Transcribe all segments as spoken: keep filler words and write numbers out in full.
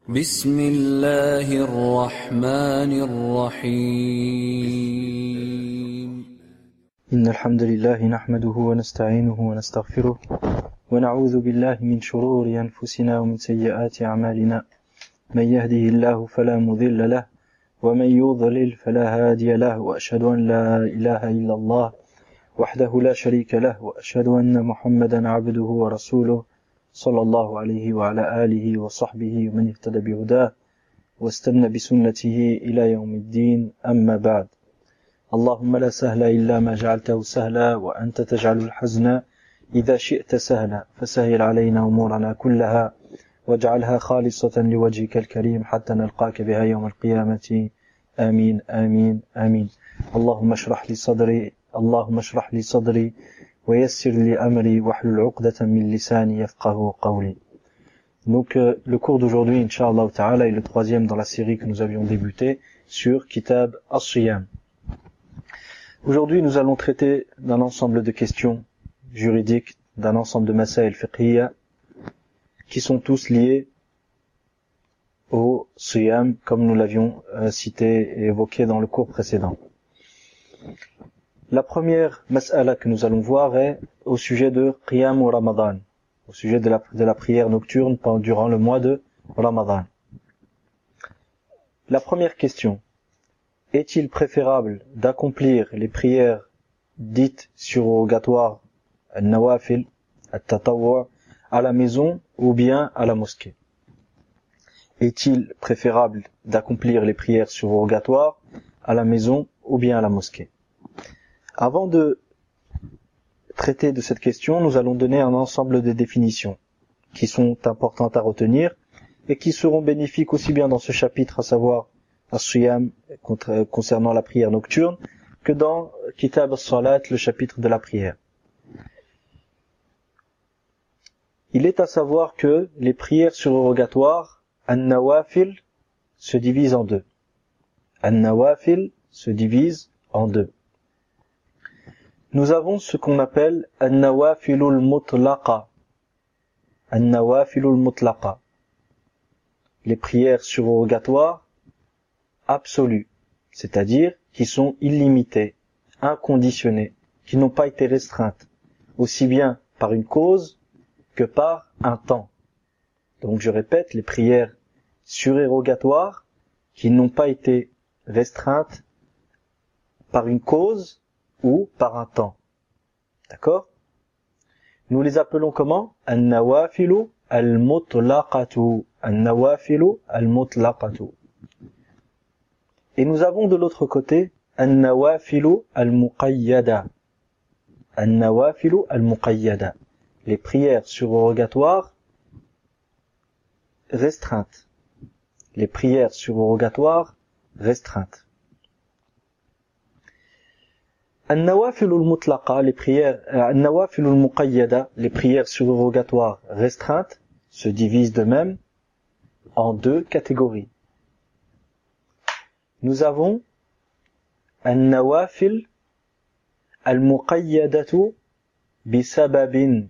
بسم الله الرحمن الرحيم إن الحمد لله نحمده ونستعينه ونستغفره ونعوذ بالله من شرور أنفسنا ومن سيئات أعمالنا من يهده الله فلا مضل له ومن يضلل فلا هادي له وأشهد أن لا إله إلا الله وحده لا شريك له وأشهد أن محمدا عبده ورسوله صلى الله عليه وعلى آله وصحبه ومن اهتدى بهداه واستنى بسنته إلى يوم الدين أما بعد اللهم لا سهل إلا ما جعلته سهلا وأنت تجعل الحزن إذا شئت سهلا فسهل علينا أمورنا كلها واجعلها خالصة لوجهك الكريم حتى نلقاك بها يوم القيامة آمين آمين آمين اللهم اشرح لي صدري اللهم اشرح لي صدري ويسر لي أمري واحلل عقدة من لساني يفقهوا قولي. Donc euh, le cours d'aujourd'hui, Inch'Allah Ta'ala, est le troisième dans la série que nous avions débuté sur Kitab As-Siyam. Aujourd'hui, nous allons traiter d'un ensemble de questions juridiques, d'un ensemble de masail fiqhiyya, qui sont tous liés au Siyam, comme nous l'avions euh, cité et évoqué dans le cours précédent. La première mas'ala que nous allons voir est au sujet de Qiyam ou Ramadan, au sujet de la, de la prière nocturne pendant, durant le mois de Ramadan. La première question, est-il préférable d'accomplir les prières dites surrogatoires, al-nawafil, al-tatawwa, à la maison ou bien à la mosquée? Est-il préférable d'accomplir les prières surrogatoires à la maison ou bien à la mosquée? Avant de traiter de cette question, nous allons donner un ensemble de définitions qui sont importantes à retenir et qui seront bénéfiques aussi bien dans ce chapitre, à savoir As-Siyam concernant la prière nocturne, que dans Kitab As-Salat, le chapitre de la prière. Il est à savoir que les prières surrogatoires, An-Nawafil, se divisent en deux. An-Nawafil se divise en deux. Nous avons ce qu'on appelle An-Nawafilul Mutlaqa. An-Nawafilul Mutlaqa. Les prières surrogatoires absolues, c'est-à-dire qui sont illimitées, inconditionnées, qui n'ont pas été restreintes, aussi bien par une cause que par un temps. Donc je répète, les prières surrogatoires qui n'ont pas été restreintes par une cause ou par un temps. D'accord? Nous les appelons comment? An-Nawafilu al-Mutlaqatu. An-Nawafilu al-Mutlaqatu. Et nous avons de l'autre côté An-Nawafilu al-Muqayyada. An-Nawafilu al-Muqayyada. Les prières surrogatoires restreintes. Les prières surrogatoires restreintes. An-Nawafil al-Mutlaqa, les prières, An-Nawafil al-Muqayyada, les prières surrogatoires restreintes, se divisent de même en deux catégories. Nous avons An-Nawafil al-Muqayyadatu bisababin.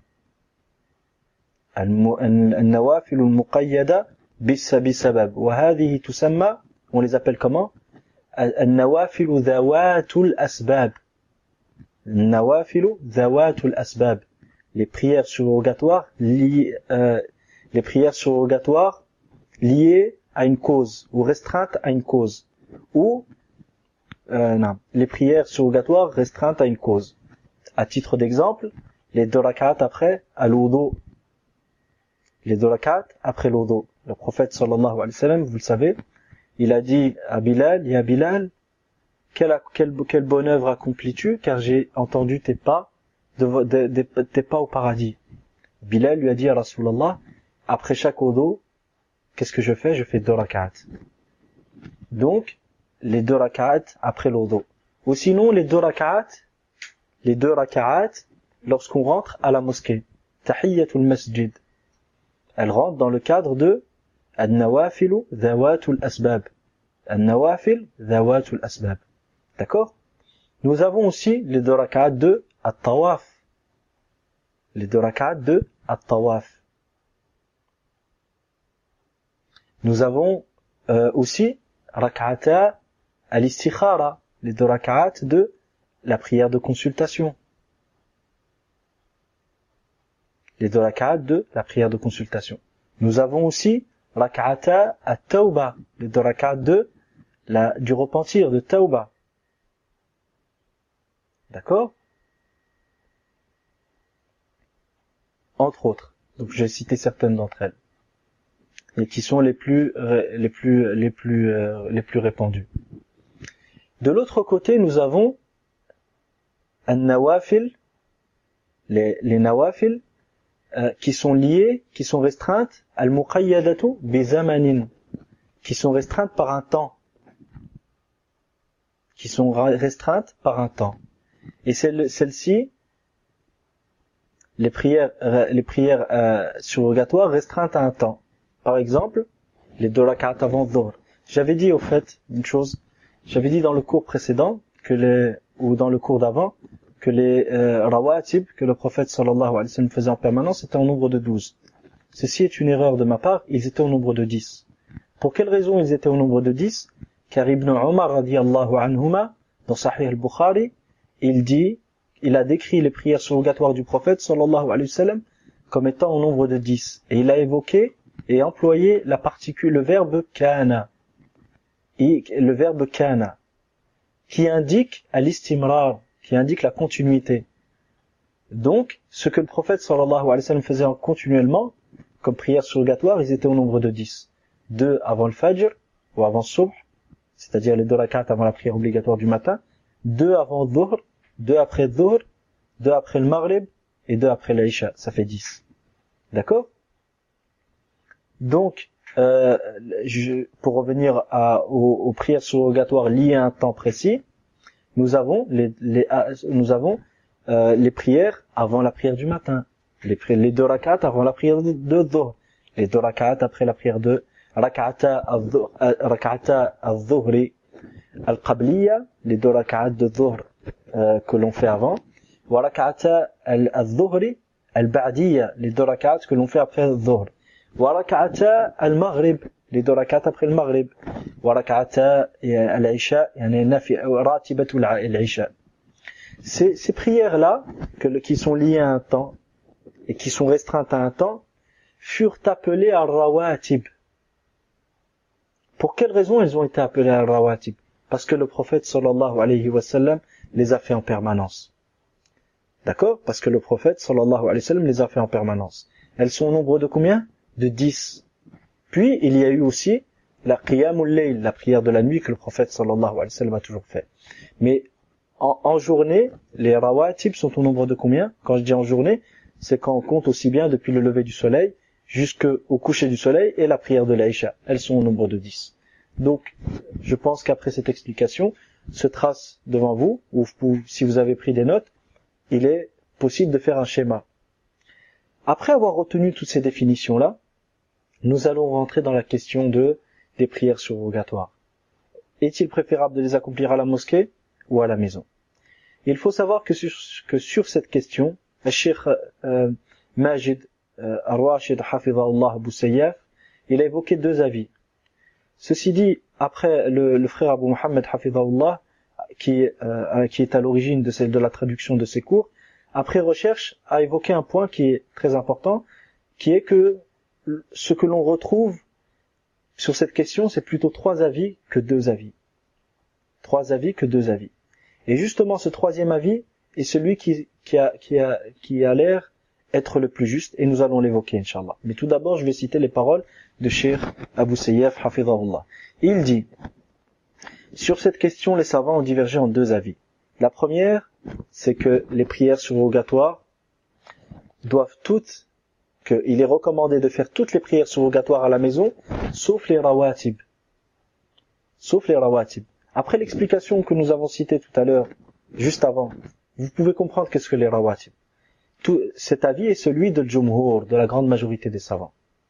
An-Nawafil al-Muqayyada bisabab. Wa hadhihi tusamma, on les appelle comment? An-Nawafil dhawatul asbab. Nawafilu dhawatul asbab, les prières surrogatoires liées, euh, les prières surrogatoires liées à une cause ou restreintes à une cause, ou euh, non, les prières surrogatoires restreintes à une cause. À titre d'exemple, les deux rak'at après al-wudu, les deux rak'at après l'wudu. Le prophète sallallahu alayhi wa sallam, vous le savez, il a dit à Bilal, ya Bilal, Quelle, quelle, quelle bonne œuvre accomplis-tu, car j'ai entendu tes pas, de, de, de, tes pas au paradis. Bilal lui a dit à Rasulallah, après chaque wudu, qu'est-ce que je fais? Je fais deux rak'at. Donc, les deux rak'at après l'wudu. Ou sinon, les deux rak'at, les deux rak'at, lorsqu'on rentre à la mosquée. Tahiyyatul masjid. Elle rentre dans le cadre de An-Nawafilu dhawatul asbab. An-Nawafil dhawatul asbab. D'accord? Nous avons aussi les deux rak'at de At-Tawaf. Les deux rak'at de At-Tawaf. Nous avons euh, aussi rak'ata al-istikhara, les deux rak'at de la prière de consultation. Les deux rak'at de la prière de consultation. Nous avons aussi rak'ata at-tawba, les deux rak'at de la, du repentir, de tawba. D'accord? Entre autres. Donc j'ai cité certaines d'entre elles. Et qui sont les plus, les plus, les plus, euh, les plus répandues. De l'autre côté, nous avons an-nawafil, les, les nawafil, euh, qui sont liées, qui sont restreintes, al-muqayyadatu bi-zamanin, qui sont restreintes par un temps. Qui sont restreintes par un temps. Et celle, celle-ci, les prières, les prières euh, surrogatoires restreintes à un temps. Par exemple, les deux rak'at avant dhuhr. J'avais dit au fait une chose, j'avais dit dans le cours précédent que les, ou dans le cours d'avant, que les euh, rawatib que le prophète sallallahu alayhi wa sallam faisait en permanence étaient au nombre de douze. Ceci est une erreur de ma part, ils étaient au nombre de dix. Pour quelle raison ils étaient au nombre de dix? Car Ibn Umar radiyallahu anhuma, dans Sahih al-Bukhari, il dit, il a décrit les prières surrogatoires du prophète sallallahu alayhi wa sallam comme étant au nombre de dix. Et il a évoqué et employé la particule, le verbe kana. Et le verbe kana, qui indique à l'istimrar, qui indique la continuité. Donc, ce que le prophète sallallahu alayhi wa sallam faisait continuellement, comme prière surrogatoire, ils étaient au nombre de dix. Deux avant le fajr, ou avant subh, c'est-à-dire les deux rak'at avant la prière obligatoire du matin, deux avant dhuhr, deux après dhuhr, deux après le maghrib, et deux après l'isha. Ça fait dix. D'accord? Donc, euh, je, pour revenir à, aux, aux prières surrogatoires liées à un temps précis, nous avons les, les, nous avons euh, les prières avant la prière du matin, les, les deux rak'at avant la prière de, de dhuhr, les deux rak'at après la prière de rak'ata al-dhuhri al-qabliya, les deux rak'at de dhuhr euh, que l'on fait avant, wa rak'ata al-dhuhri al-ba'diya, les deux rak'at que l'on fait après le dhuhr. وركعتا المغرب les deux rak'at après le maghrib وركعتا العشاء يعني نافي راتبة العشاء. Ces ces prières là que qui sont liées à un temps et qui sont restreintes à un temps furent appelées al-rawatib. Pour quelle raison elles ont été appelées al-rawatib? Parce que le prophète sallallahu alayhi wa sallam les a fait en permanence. D'accord? Parce que le prophète sallallahu alayhi wa sallam les a fait en permanence. Elles sont au nombre de combien? De dix. Puis, il y a eu aussi la qiyamul layl, la prière de la nuit que le prophète sallallahu alayhi wa sallam a toujours fait. Mais, en, en journée, les rawatib sont au nombre de combien? Quand je dis en journée, c'est quand on compte aussi bien depuis le lever du soleil jusqu'au coucher du soleil et la prière de l'Aïcha. Elles sont au nombre de dix. Donc, je pense qu'après cette explication, se trace devant vous, ou si vous avez pris des notes, il est possible de faire un schéma. Après avoir retenu toutes ces définitions-là, nous allons rentrer dans la question de, des prières surrogatoires. Est-il préférable de les accomplir à la mosquée ou à la maison? Il faut savoir que sur, que sur cette question, le Cheikh euh, Majid euh, Ar-Rashid Hafidhahullah Abu Sayyaf, il a évoqué deux avis. Ceci dit, après le, le frère Abu Muhammad Hafidhahullah, qui, euh, qui est à l'origine de, celle, de la traduction de ces cours, après recherche, a évoqué un point qui est très important, qui est que ce que l'on retrouve sur cette question, c'est plutôt trois avis que deux avis. Trois avis que deux avis. Et justement, ce troisième avis est celui qui, qui a, qui a, qui a l'air être le plus juste, et nous allons l'évoquer, Inch'Allah. Mais tout d'abord, je vais citer les paroles de Cheikh Abu Sayyaf, Hafidhahullah. Il dit, sur cette question, les savants ont divergé en deux avis. La première, c'est que les prières surrogatoires doivent toutes, qu'il est recommandé de faire toutes les prières surrogatoires à la maison, sauf les rawatib. Sauf les rawatib. Après l'explication que nous avons citée tout à l'heure, juste avant, vous pouvez comprendre qu'est-ce que les rawatib. Tout, cet avis est celui de Jumhur, de la grande majorité des savants.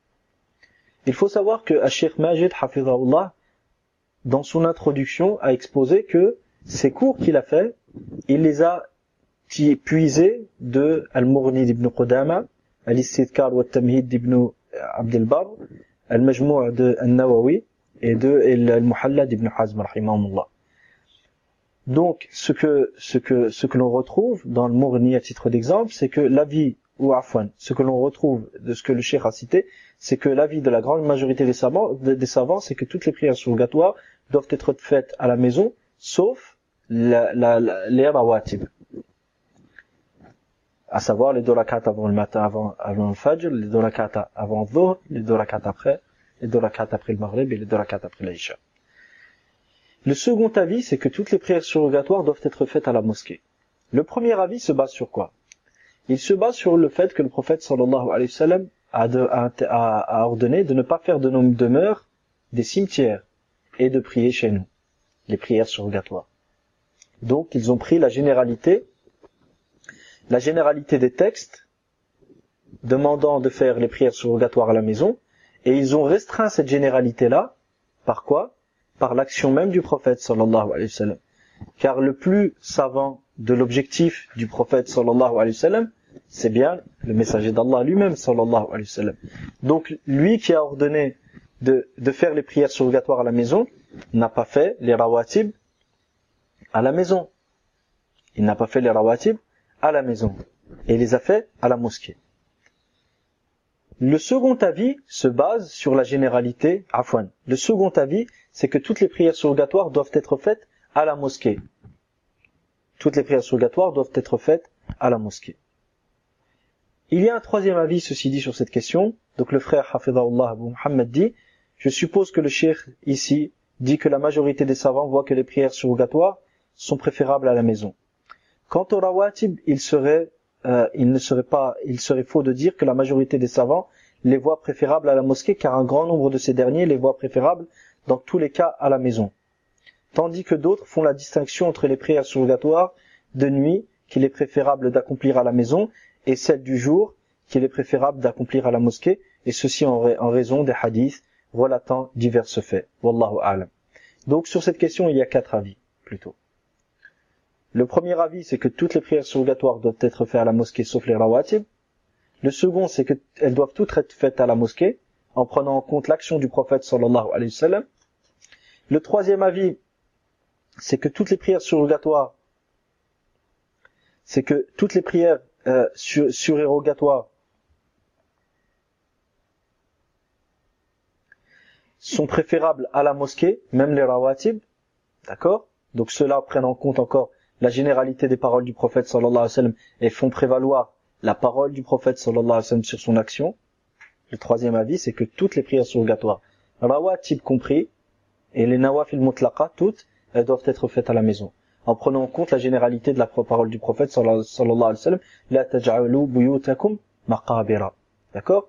Il faut savoir que Cheikh Majid, Hafidhahullah, dans son introduction, a exposé que ces cours qu'il a fait, il les a puisés de Al-Mughni d'Ibn Qudama, Al-Istidkar wa Tamhid d'Ibn Abd al-Barr, Al-Majmou' de An-Nawawi et de Al-Muhalla d'Ibn Hazm rahimahullah. Donc ce que ce que ce que l'on retrouve dans le Mughni à titre d'exemple, c'est que l'avis ou afwan, ce que l'on retrouve de ce que le cheikh a cité, c'est que l'avis de la grande majorité des savants, des savants, c'est que toutes les prières surrogatoires doivent être faites à la maison, sauf la, la, la, les rawatib, à savoir les deux rakats avant le matin, avant, avant le fajr, les deux rakats avant le dhuhr, les deux rakats après, les deux rakats après le maghrib et les deux rakats après l'isha. Le second avis, c'est que toutes les prières surrogatoires doivent être faites à la mosquée. Le premier avis se base sur quoi? Il se base sur le fait que le prophète sallallahu alayhi wa sallam a, de, a, a, a ordonné de ne pas faire de nos demeures des cimetières et de prier chez nous, les prières surrogatoires. Donc ils ont pris la généralité, la généralité des textes demandant de faire les prières surrogatoires à la maison, et ils ont restreint cette généralité-là, par quoi? Par l'action même du prophète sallallahu alayhi wa sallam. Car le plus savant de l'objectif du prophète sallallahu alayhi wa sallam, c'est bien le messager d'Allah lui-même sallallahu alayhi wa sallam. Donc lui qui a ordonné de, de faire les prières surrogatoires à la maison, n'a pas fait les rawatib à la maison. Il n'a pas fait les rawatib à la maison. Et il les a fait à la mosquée. Le second avis se base sur la généralité, afwan. Le second avis, c'est que toutes les prières surrogatoires doivent être faites à la mosquée. Toutes les prières surrogatoires doivent être faites à la mosquée. Il y a un troisième avis, ceci dit, sur cette question. Donc le frère Hafidahullah Abu Muhammad dit, je suppose que le cheikh ici dit que la majorité des savants voient que les prières surrogatoires sont préférables à la maison. Quant au rawatib, il serait, euh, il ne serait pas, il serait faux de dire que la majorité des savants les voient préférables à la mosquée, car un grand nombre de ces derniers les voient préférables dans tous les cas à la maison. Tandis que d'autres font la distinction entre les prières surrogatoires de nuit, qu'il est préférable d'accomplir à la maison, et celles du jour, qu'il est préférable d'accomplir à la mosquée, et ceci en, ra- en raison des hadiths relatant divers faits. Wallahu a'lam. Donc sur cette question, il y a quatre avis, plutôt. Le premier avis, c'est que toutes les prières surrogatoires doivent être faites à la mosquée, sauf les rawatib. Le second, c'est qu'elles doivent toutes être faites à la mosquée, en prenant en compte l'action du prophète sallallahu alayhi wa sallam. Le troisième avis, c'est que toutes les prières surrogatoires, c'est que toutes les prières euh, sur, surérogatoires sont préférables à la mosquée, même les rawatib, d'accord? Donc ceux-là prennent en compte encore la généralité des paroles du prophète sallallahu alayhi wa sallam et font prévaloir la parole du prophète sallallahu alayhi wa sallam sur son action. Le troisième avis, c'est que toutes les prières surrogatoires, rawatib compris, et les nawafil mutlaqa, toutes, elles doivent être faites à la maison, en prenant en compte la généralité de la parole du prophète sallallahu alayhi wa sallam, la taj'alu buyutakum maqabira. D'accord?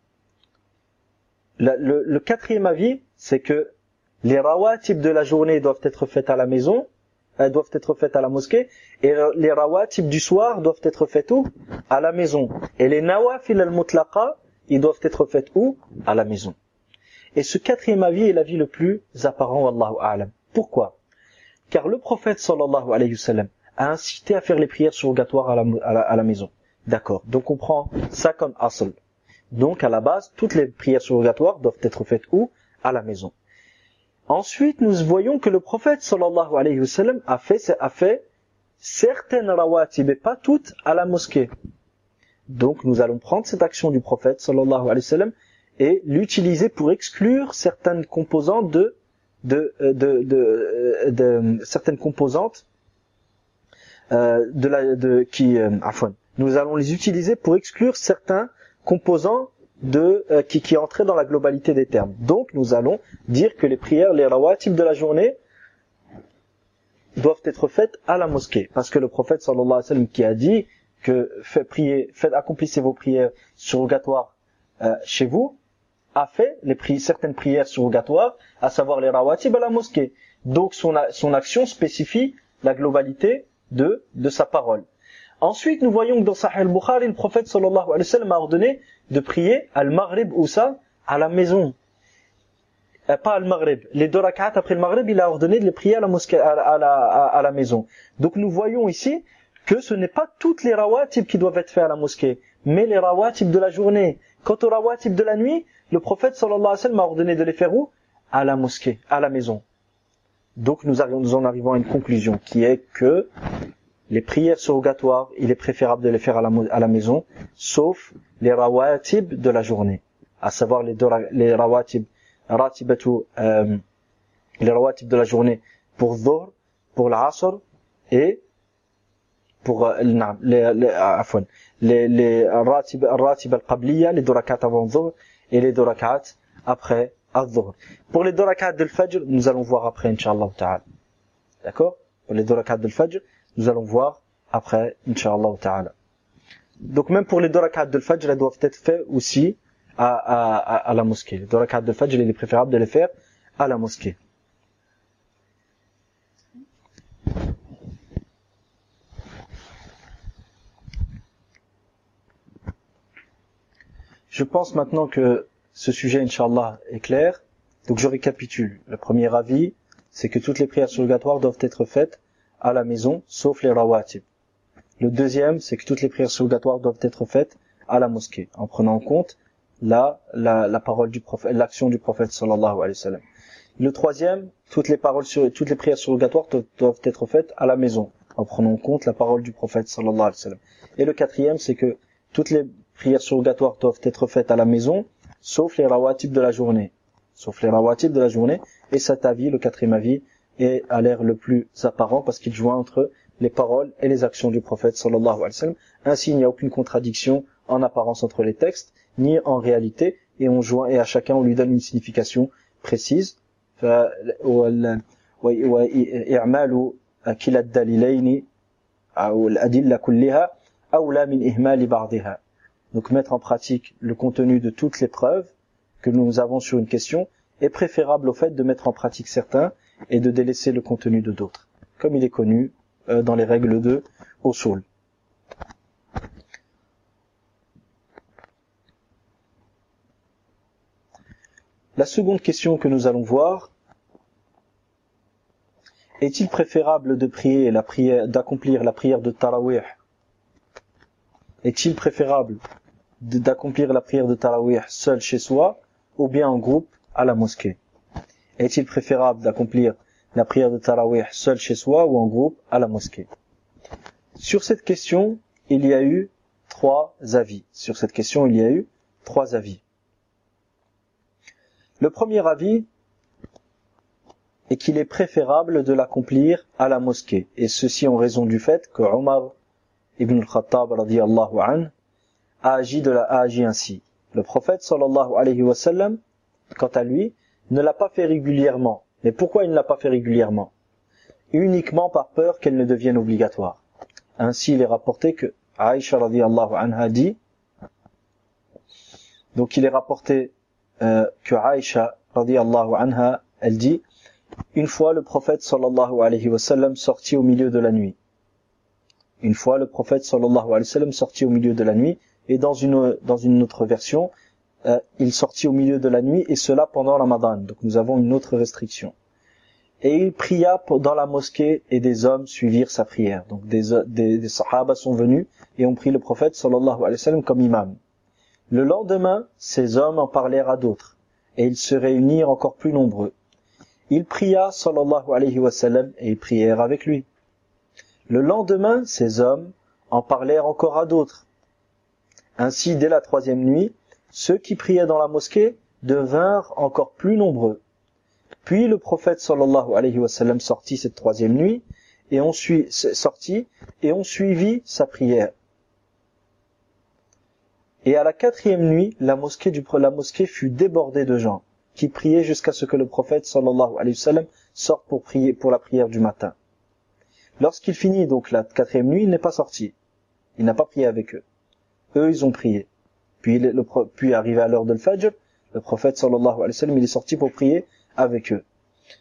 Le, le, le quatrième avis, c'est que les rawatib de la journée doivent être faites à la maison, elles doivent être faites à la mosquée, et les rawatib du soir doivent être faites où? À la maison. Et les nawafil al-mutlaqa, ils doivent être faites où? À la maison. Et ce quatrième avis est l'avis le plus apparent, wallahu a'lam. Pourquoi? Car le prophète sallallahu alayhi wa sallam a incité à faire les prières surrogatoires à la, à la, à la maison. D'accord. Donc on prend ça comme asl. Donc à la base, toutes les prières surrogatoires doivent être faites où? À la maison. Ensuite, nous voyons que le prophète sallallahu alayhi wa sallam a fait, a fait certaines rawatib, et pas toutes, à la mosquée. Donc nous allons prendre cette action du prophète sallallahu alayhi wa sallam et l'utiliser pour exclure certaines composantes de, de, de, de, de, de, de certaines composantes euh, de la, de, qui, euh, afwan. Nous allons les utiliser pour exclure certains composants de, euh, qui, qui entraient dans la globalité des termes. Donc nous allons dire que les prières, les rawatib de la journée doivent être faites à la mosquée. Parce que le prophète sallallahu alayhi wa sallam qui a dit que faites prier, faites, accomplissez vos prières surrogatoires euh, chez vous, a fait les pri- certaines prières surrogatoires, à savoir les rawatib à la mosquée. Donc son, a- son action spécifie la globalité de, de sa parole. Ensuite, nous voyons que dans Sahih al-Bukhari, le prophète sallallahu alayhi wa sallam a ordonné de prier al-Maghrib ou ça, à la maison. Euh, pas al-Maghrib. Les deux rak'at après le Maghrib, il a ordonné de les prier à la mosquée, à, à, la, à, à la maison. Donc nous voyons ici que ce n'est pas toutes les rawatib qui doivent être faits à la mosquée, mais les rawatib de la journée. Quant aux rawatib de la nuit, le prophète sallallahu alayhi wa sallam a ordonné de les faire où? À la mosquée, à la maison. Donc nous, arrivons, nous en arrivons à une conclusion qui est que les prières surrogatoires, il est préférable de les faire à la, à la maison, sauf les rawatib de la journée, à savoir les, les rawatib, ratibatu, euh, les rawatib de la journée pour dhuhr, pour l'asr et pour euh, les, les, afwan, les, les ratib, ratib al-qabliya, les deux rak'at avant dhuhr et les deux rak'at après al-dhuhr. Pour les deux rak'at de l'fajr, nous allons voir après, incha'Allah ta'ala. D'accord? Pour les deux rak'at de l'fajr, nous allons voir après, incha'Allah ta'ala. Donc même pour les deux rak'at de l'fajr, elles doivent être faites aussi à, à, à, à la mosquée. Les deux rak'at de l'fajr, il est préférable de les faire à la mosquée. Je pense maintenant que ce sujet, incha'Allah, est clair. Donc je récapitule. Le premier avis, c'est que toutes les prières surrogatoires doivent être faites à la maison, sauf les rawatib. Le deuxième, c'est que toutes les prières surrogatoires doivent être faites à la mosquée, en prenant en compte la, la, la parole du prophète, l'action du prophète sallallahu alayhi wa sallam. Le troisième, toutes les paroles sur, toutes les prières surrogatoires doivent être faites à la maison, en prenant en compte la parole du prophète sallallahu alayhi wa sallam. Et le quatrième, c'est que toutes les prières surrogatoires doivent être faites à la maison, sauf les rawatib de la journée. Sauf les rawatib de la journée. Et cet avis, le quatrième avis, est à l'air le plus apparent parce qu'il joint entre les paroles et les actions du prophète sallallahu alayhi wa sallam. Ainsi, il n'y a aucune contradiction en apparence entre les textes, ni en réalité, et on joint, et à chacun on lui donne une signification précise. Donc mettre en pratique le contenu de toutes les preuves que nous avons sur une question est préférable au fait de mettre en pratique certains et de délaisser le contenu de d'autres, comme il est connu euh, dans les règles de Usul. La seconde question que nous allons voir: est-il préférable de prier la prière, d'accomplir la prière de Tarawih? Est-il préférable d'accomplir la prière de Tarawih seul chez soi ou bien en groupe à la mosquée? Est-il préférable d'accomplir la prière de Tarawih seul chez soi ou en groupe à la mosquée? Sur cette question, il y a eu trois avis. Sur cette question, il y a eu trois avis. Le premier avis est qu'il est préférable de l'accomplir à la mosquée, et ceci en raison du fait que Omar ibn al-Khattab radiyallahu anhu a agi, de la, a agi ainsi. Le prophète sallallahu alayhi wa sallam, quant à lui, ne l'a pas fait régulièrement. Mais pourquoi il ne l'a pas fait régulièrement? Uniquement par peur qu'elle ne devienne obligatoire. Ainsi, il est rapporté que Aïcha radiyallahu anha dit, donc il est rapporté euh, que Aïcha radiyallahu anha, elle dit, une fois le prophète sallallahu alayhi wa sallam sortit au milieu de la nuit. Une fois le prophète sallallahu alayhi wa sallam sortit au milieu de la nuit, et dans une, dans une autre version, euh, il sortit au milieu de la nuit, et cela pendant Ramadan. Donc nous avons une autre restriction. Et il pria dans la mosquée, et des hommes suivirent sa prière. Donc des, des, des sahaba sont venus, et ont pris le prophète sallallahu alayhi wa sallam comme imam. Le lendemain, ces hommes en parlèrent à d'autres, et ils se réunirent encore plus nombreux. Il pria sallallahu alayhi wa sallam, et ils prièrent avec lui. Le lendemain, ces hommes en parlèrent encore à d'autres. Ainsi, dès la troisième nuit, ceux qui priaient dans la mosquée devinrent encore plus nombreux. Puis le prophète sallallahu alayhi wa sallam sortit cette troisième nuit, et on suit, sortit, et on suivit sa prière. Et à la quatrième nuit, la mosquée, du, la mosquée fut débordée de gens, qui priaient jusqu'à ce que le prophète sallallahu alayhi wa sallam sorte pour prier, pour la prière du matin. Lorsqu'il finit donc la quatrième nuit, il n'est pas sorti. Il n'a pas prié avec eux. Eux, ils ont prié. Puis, le, le, puis arrivé à l'heure de l'Fajr, le prophète sallallahu alayhi wa sallam, il est sorti pour prier avec eux.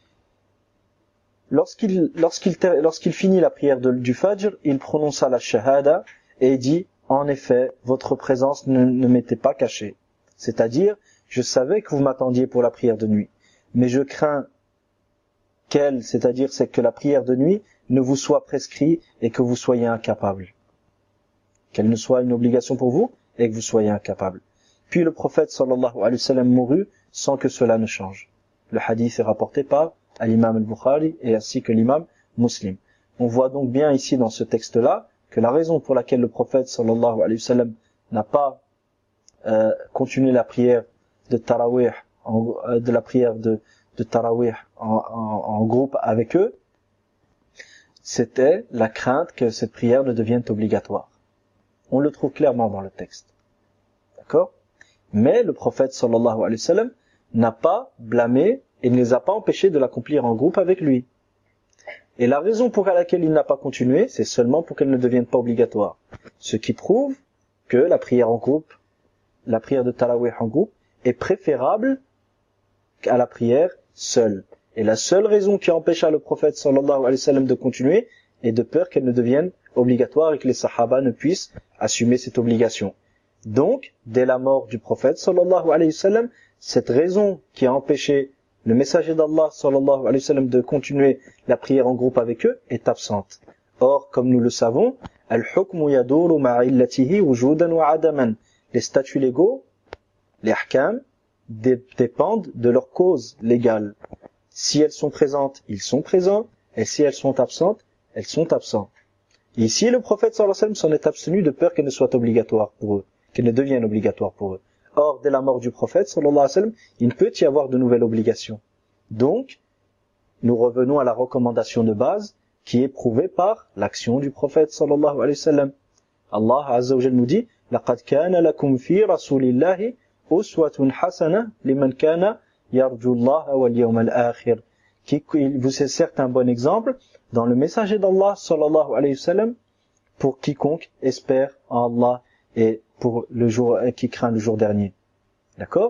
Lorsqu'il, lorsqu'il, lorsqu'il finit la prière de, du Fajr, il prononça la shahada et dit, en effet, votre présence ne, ne m'était pas cachée. C'est-à-dire, je savais que vous m'attendiez pour la prière de nuit, mais je crains qu'elle, c'est-à-dire c'est que la prière de nuit ne vous soit prescrite et que vous soyez incapable. Qu'elle ne soit une obligation pour vous et que vous soyez incapable. Puis le prophète sallallahu alayhi wa sallam mourut sans que cela ne change. Le hadith est rapporté par l'imam al-Bukhari et ainsi que l'imam Muslim. On voit donc bien ici dans ce texte-là que la raison pour laquelle le prophète sallallahu alayhi wa sallam n'a pas euh, continué la prière de Tarawih, en, euh, de la prière de, de Tarawih en, en, en groupe avec eux, c'était la crainte que cette prière ne devienne obligatoire. On le trouve clairement dans le texte. D'accord ? Mais le prophète sallallahu alayhi wa sallam n'a pas blâmé et ne les a pas empêchés de l'accomplir en groupe avec lui. Et la raison pour laquelle il n'a pas continué, c'est seulement pour qu'elle ne devienne pas obligatoire. Ce qui prouve que la prière en groupe, la prière de Tarawih en groupe, est préférable à la prière seule. Et la seule raison qui empêcha le prophète sallallahu alayhi wa sallam de continuer est de peur qu'elle ne devienne obligatoire et que les sahaba ne puissent assumer cette obligation. Donc, dès la mort du prophète sallallahu alayhi wa sallam, cette raison qui a empêché le messager d'Allah sallallahu alayhi wa sallam de continuer la prière en groupe avec eux est absente. Or, comme nous le savons, al-hukmu yaduru ma'a illatihi wujudan wa adaman. Les statuts légaux, les ahkam, dépendent de leur cause légale. Si elles sont présentes, ils sont présents, et si elles sont absentes, elles sont absentes. Et ici, le prophète sallallahu alayhi wa sallam s'en est abstenu de peur qu'elle ne soit obligatoire pour eux, qu'elle ne devienne obligatoire pour eux. Or, dès la mort du prophète sallallahu alayhi wa sallam, il ne peut y avoir de nouvelles obligations. Donc, nous revenons à la recommandation de base qui est prouvée par l'action du prophète sallallahu alayhi wa sallam. Allah azza wa jalla nous dit: "Laqad kana lakum fi rasulillahi uswatun hasana liman kana yarju Allah wal yawmal akhir." Qui vous est certes un bon exemple dans le messager d'Allah sallallahu alayhi wa sallam pour quiconque espère en Allah et pour le jour qui craint le jour dernier. D'accord ?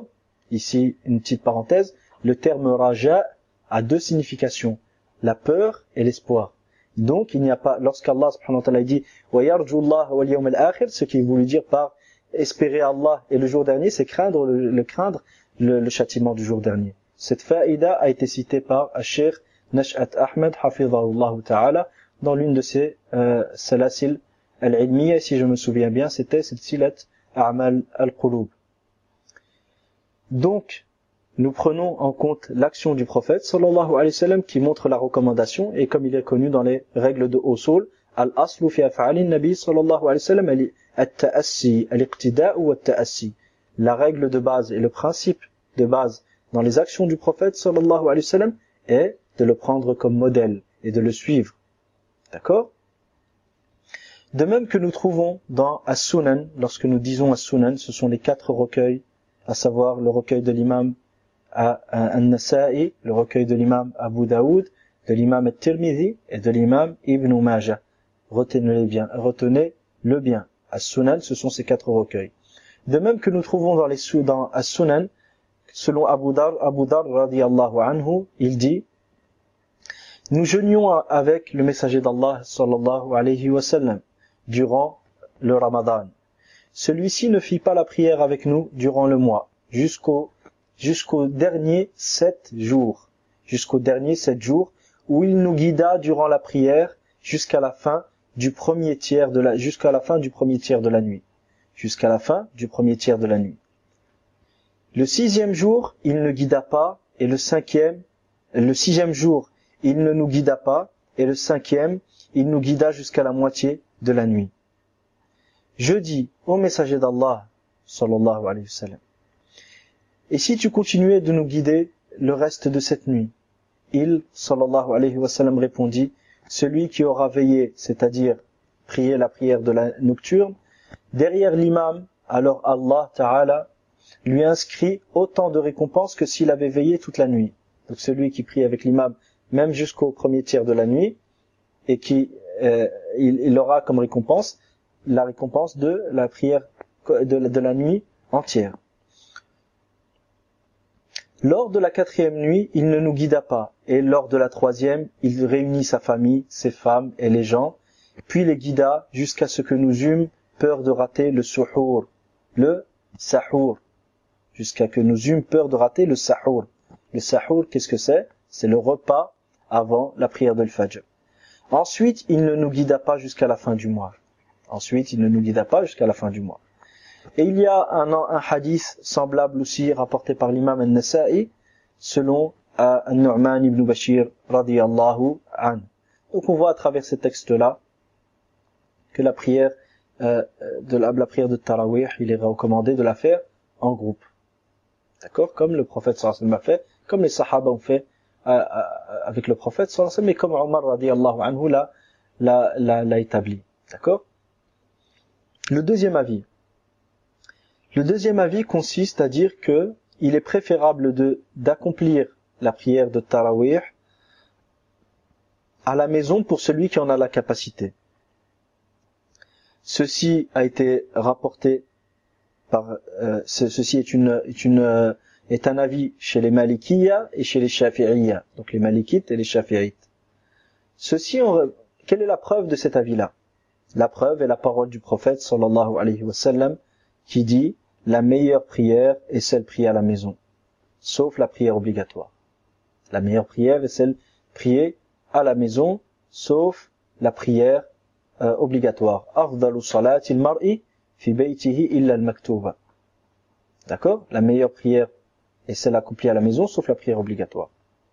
Ici, une petite parenthèse, le terme raja a deux significations, la peur et l'espoir. Donc, il n'y a pas, lorsqu'Allah subhanahu wa ta'ala dit wa yarju Allah wal yawm al-akhir, ce qui voulait dire par espérer Allah et le jour dernier, c'est craindre le, le craindre le, le châtiment du jour dernier. Cette faïda a été citée par Al-Sheikh Nash'at Ahmed hafidhahullah ta'ala dans l'une de ses euh, salasil al-ilmiya, si je me souviens bien, c'était Silsilat A'mal al-Qulub. Donc, nous prenons en compte l'action du prophète sallallahu alayhi wa sallam qui montre la recommandation, et comme il est connu dans les règles de usul, al-aslu fi af'alin nabi sallallahu alayhi wa sallam al-ta'assi, al-iqtida'u wa al-ta'assi. La règle de base et le principe de base dans les actions du prophète sallallahu alayhi wa sallam est de le prendre comme modèle et de le suivre. D'accord ? De même que nous trouvons dans As-Sunan, lorsque nous disons As-Sunan, ce sont les quatre recueils, à savoir le recueil de l'imam An-Nasa'i, le recueil de l'imam Abu Daoud, de l'imam At-Tirmidhi et de l'imam Ibn Majah. Retenez-le bien, retenez-le bien. As-Sunan, ce sont ces quatre recueils. De même que nous trouvons dans les dans As-Sunan, selon Abu Dar, Abu Dar radiyallahu anhu, il dit: nous jeûnions avec le messager d'Allah sallallahu alayhi wa sallam durant le Ramadan. Celui-ci ne fit pas la prière avec nous durant le mois, jusqu'au jusqu'au dernier sept jours, jusqu'au dernier sept jours, où il nous guida durant la prière jusqu'à la fin du premier tiers de la jusqu'à la fin du premier tiers de la nuit, jusqu'à la fin du premier tiers de la nuit. Le sixième jour, il ne guida pas, et le cinquième, le sixième jour, il ne nous guida pas, et le cinquième, il nous guida jusqu'à la moitié de la nuit. Je dis au messager d'Allah, sallallahu alayhi wa sallam, et si tu continuais de nous guider le reste de cette nuit? Il, sallallahu alayhi wa sallam, répondit: celui qui aura veillé, c'est-à-dire prié la prière de la nocturne, derrière l'imam, alors Allah ta'ala lui inscrit autant de récompenses que s'il avait veillé toute la nuit. Donc celui qui prie avec l'imam, même jusqu'au premier tiers de la nuit, et qui euh, il, il aura comme récompense la récompense de la prière de la, de la nuit entière. Lors de la quatrième nuit, il ne nous guida pas, et lors de la troisième, il réunit sa famille, ses femmes et les gens, puis les guida jusqu'à ce que nous eûmes peur de rater le suhour, le sahour, jusqu'à que nous eûmes peur de rater le sahour. Le sahour, qu'est-ce que c'est? C'est le repas avant la prière de l'Fajr. Ensuite, il ne nous guida pas jusqu'à la fin du mois. Ensuite, il ne nous guida pas jusqu'à la fin du mois. Et il y a un, un hadith semblable aussi rapporté par l'imam al-Nasa'i selon euh, An-Nu'man ibn Bashir radiyallahu anhu. Donc on voit à travers ces textes-là que la prière euh, de la, la prière de Tarawih, il est recommandé de la faire en groupe. D'accord? Comme le prophète sallallahu alayhi wa sallam a fait, comme les sahaba ont fait euh, euh, avec le prophète sallallahu alayhi wa sallam, mais comme Omar radiyallahu anhu l'a, l'a, l'a, l'a établi. D'accord? Le deuxième avis. Le deuxième avis consiste à dire que il est préférable de, d'accomplir la prière de Tarawih à la maison pour celui qui en a la capacité. Ceci a été rapporté par, euh, ce, ceci est une, est une, euh, est un avis chez les Malikiyya et chez les Shafi'iyya. Donc les Malikites et les Shafi'ites. Ceci, on, quelle est la preuve de cet avis-là? La preuve est la parole du prophète sallallahu alayhi wa sallam qui dit: la meilleure prière est celle priée à la maison, sauf la prière obligatoire. La meilleure prière est celle priée à la maison, sauf la prière euh, obligatoire. Afdalu salati al-mar'i fi baytihi illa al-maktuba. D'accord? La meilleure prière est celle accomplie à la maison, sauf la prière obligatoire.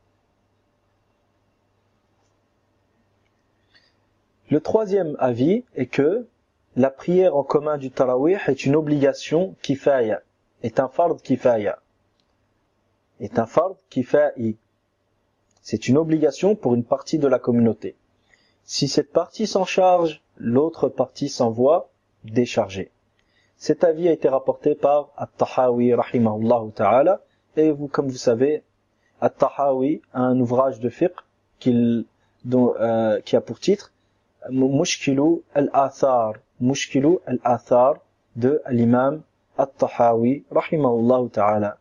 Le troisième avis est que la prière en commun du Tarawih est une obligation kifaya, est un fard kifaya, est un fard kifa'i. C'est une obligation pour une partie de la communauté. Si cette partie s'en charge, l'autre partie s'en voit déchargée. Cet avis a été rapporté par At-Tahawi rahimahullah ta'ala, et vous, comme vous savez, At-Tahawi a un ouvrage de fiqh qu'il, dont, euh, qui a pour titre Mushkilu al-Athar, Mushkilu al-Athar de l'imam At-Tahawi rahimahullah ta'ala.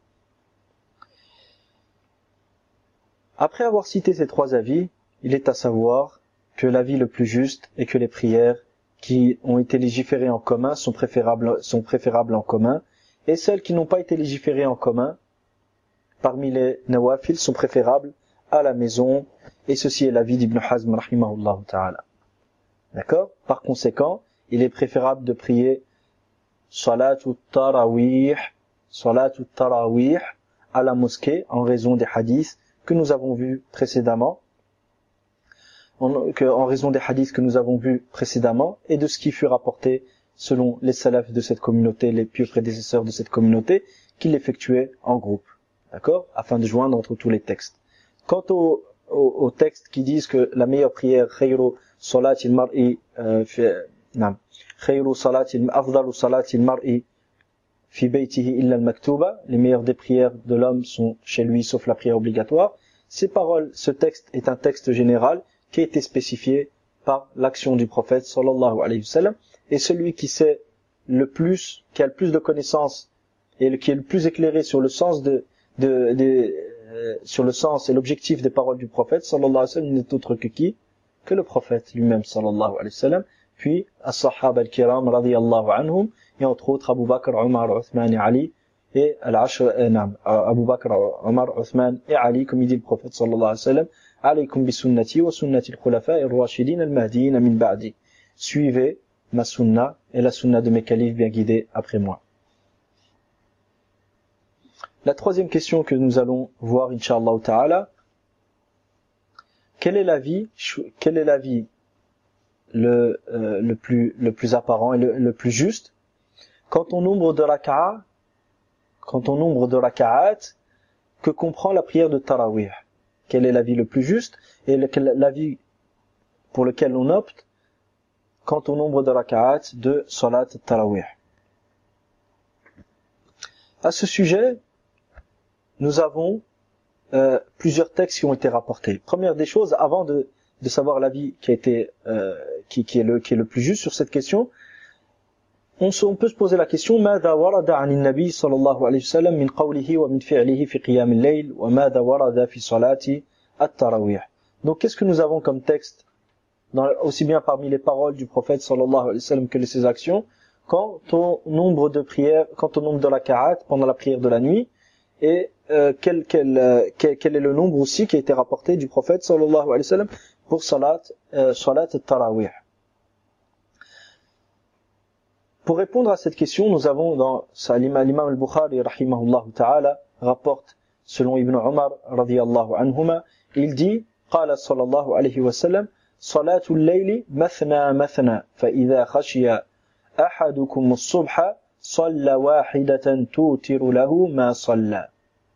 Après avoir cité ces trois avis, il est à savoir que l'avis le plus juste est que les prières qui ont été légiférées en commun sont préférables, sont préférables en commun, et celles qui n'ont pas été légiférées en commun, parmi les nawafil, sont préférables à la maison, et ceci est l'avis d'Ibn Hazm rahimahullah ta'ala. D'accord? Par conséquent, il est préférable de prier Salatu Tarawih, Salatu Tarawih à la mosquée en raison des hadiths que nous avons vus précédemment, en, que, en raison des hadiths que nous avons vus précédemment et de ce qui fut rapporté selon les salafs de cette communauté, les pieux prédécesseurs de cette communauté, qui l'effectuaient en groupe. D'accord? Afin de joindre entre tous les textes. Quant aux au, au textes qui disent que la meilleure prière, khayru salatil mar'i, khayru salatil, afdalu salatil mar'i, fi baytihi illa al-maktuba, les meilleures des prières de l'homme sont chez lui sauf la prière obligatoire. Ces paroles, ce texte est un texte général qui a été spécifié par l'action du prophète sallallahu alayhi wa sallam, et celui qui sait le plus, qui a le plus de connaissances et le, qui est le plus éclairé sur le sens de, de, de euh, sur le sens et l'objectif des paroles du prophète sallallahu alayhi wa sallam n'est autre que qui? Que le prophète lui-même sallallahu alayhi wa sallam, puis as-sahaba al-kiram radiyallahu anhum, et entre autres Abu Bakr, Omar, Uthman et Ali, et al-Ashr, euh, Abu Bakr, Omar, Uthman et Ali, comme il dit le prophète sallallahu alayhi wa sallam, alaykum bi sunnati wa sunnati al-khulafa'i ar-rashidin al-mahdiyin min ba'di. Suivez ma sunna et la sunna de mes califes bien guidés après moi. La troisième question que nous allons voir, Inch'Allah ta'ala, quel est l'avis, quel est l'avis le, euh, le plus, le plus apparent et le, le plus juste quant au nombre de raka'at, quant au nombre de raka'at que comprend la prière de Tarawih? Quel est l'avis le plus juste et l'avis pour lequel on opte quant au nombre de raka'at de Salat Tarawih? À ce sujet, nous avons euh, plusieurs textes qui ont été rapportés. Première des choses, avant de, de savoir l'avis qui a été euh, qui, qui est le qui est le plus juste sur cette question, on, se, on peut se poser la question: ماذا ورد عن النبي صلى الله عليه وسلم من قوله ومن فعله في قيام الليل وماذا ورد في صلاة التراويح. Donc qu'est-ce que nous avons comme texte dans, aussi bien parmi les paroles du prophète sallallahu alayhi wa sallam que ses actions, quant au nombre de prières, quant au nombre de raka'at pendant la prière de la nuit, et euh, quel, quel, euh, quel, quel est le nombre aussi qui a été rapporté du prophète sallallahu alayhi wa sallam pour salat, euh, salat al-tarawih. Pour répondre à cette question, nous avons dans l'imam al-Bukhari rahimahullah ta'ala rapporte selon Ibn Umar radiyallahu anhuma, il dit qala sallallahu alayhi wa sallam salatul layli mathna mathna fa idha khashiya ahadukum as-subha salla wahidatan tutiru lahu ma salla.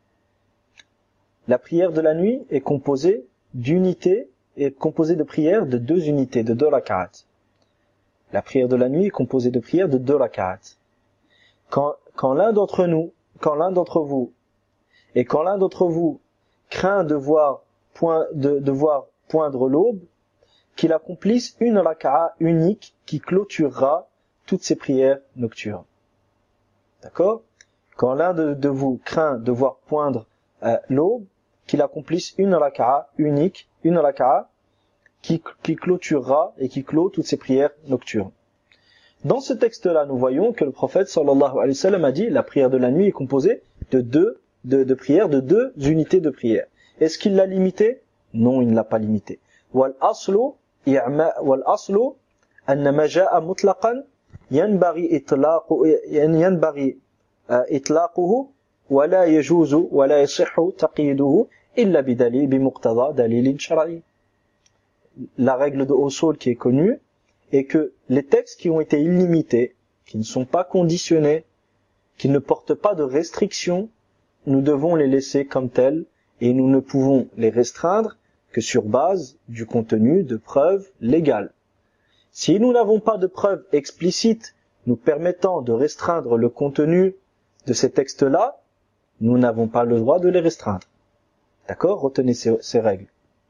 La prière de la nuit est composée d'unités, est composée de prières de deux unités, de deux rak'at. La prière de la nuit est composée de prières de deux rak'at. Quand, quand l'un d'entre nous, quand l'un d'entre vous, et quand l'un d'entre vous craint de voir, point, de, de voir poindre l'aube, qu'il accomplisse une raka'a unique qui clôturera toutes ses prières nocturnes. D'accord? Quand l'un de, de vous craint de voir poindre euh, l'aube, qu'il accomplisse une raka'a unique, une raka'a qui, qui clôturera et qui clôt toutes ses prières nocturnes. Dans ce texte-là, nous voyons que le prophète sallallahu alayhi wa sallam a dit la prière de la nuit est composée de deux de, de prières, de deux unités de prière. Est-ce qu'il l'a limité? Non, il ne l'a pas limité. Wal aslu wal aslu anna ma jaa mutlaqan yanbaghi itlaqu yanbaghi itlaquhu wa la yajuzu wa la yasihhu taqyiduhu illa bidalil bimuqtada dalil shar'i. La règle de Usul qui est connue est que les textes qui ont été illimités, qui ne sont pas conditionnés, qui ne portent pas de restrictions, nous devons les laisser comme tels et nous ne pouvons les restreindre que sur base du contenu de preuves légales. Si nous n'avons pas de preuves explicites nous permettant de restreindre le contenu de ces textes-là, nous n'avons pas le droit de les restreindre. D'accord? Retenez ces, ces règles.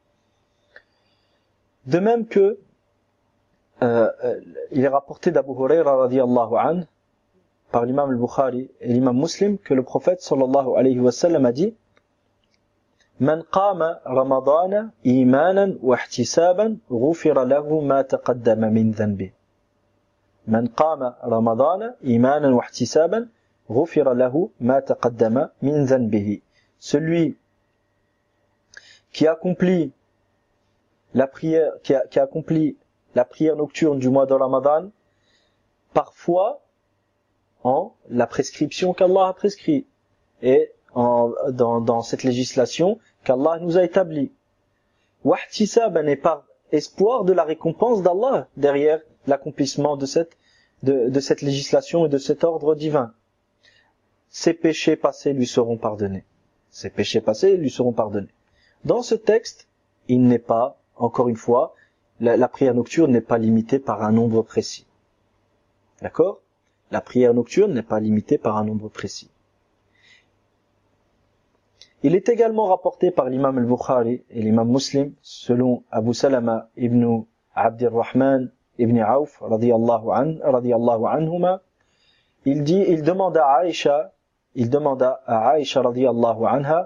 De même que euh, euh, il est rapporté d'Abu Hurayra radiyallahu anhu par l'imam al-Bukhari et l'imam Muslim que le prophète sallallahu alayhi wa sallam a dit Man qama ramadana imanan wa ihtisaban ghufira lahu ma taqaddama min dhanbi. Man qama ramadana imanan wa ihtisaban ghufira lahu ma taqaddama min dhanbihi. Celui qui accomplit la prière, qui, a, qui accomplit la prière nocturne du mois de Ramadan, parfois en la prescription qu'Allah a prescrit et en, dans, dans cette législation qu'Allah nous a établie. Wahtisaban est par espoir de la récompense d'Allah derrière l'accomplissement de cette, de, de cette législation et de cet ordre divin. Ses péchés passés lui seront pardonnés. Ses péchés passés lui seront pardonnés. Dans ce texte, il n'est pas, encore une fois, la, la prière nocturne n'est pas limitée par un nombre précis. D'accord? La prière nocturne n'est pas limitée par un nombre précis. Il est également rapporté par l'imam al-Bukhari et l'imam Muslim, selon Abu Salama ibn Abdirrahman ibn Auf, radiyallahu an, radiyallahu anhuma, il dit, il demanda à Aïcha, il demanda à Aïcha radiyallahu anha,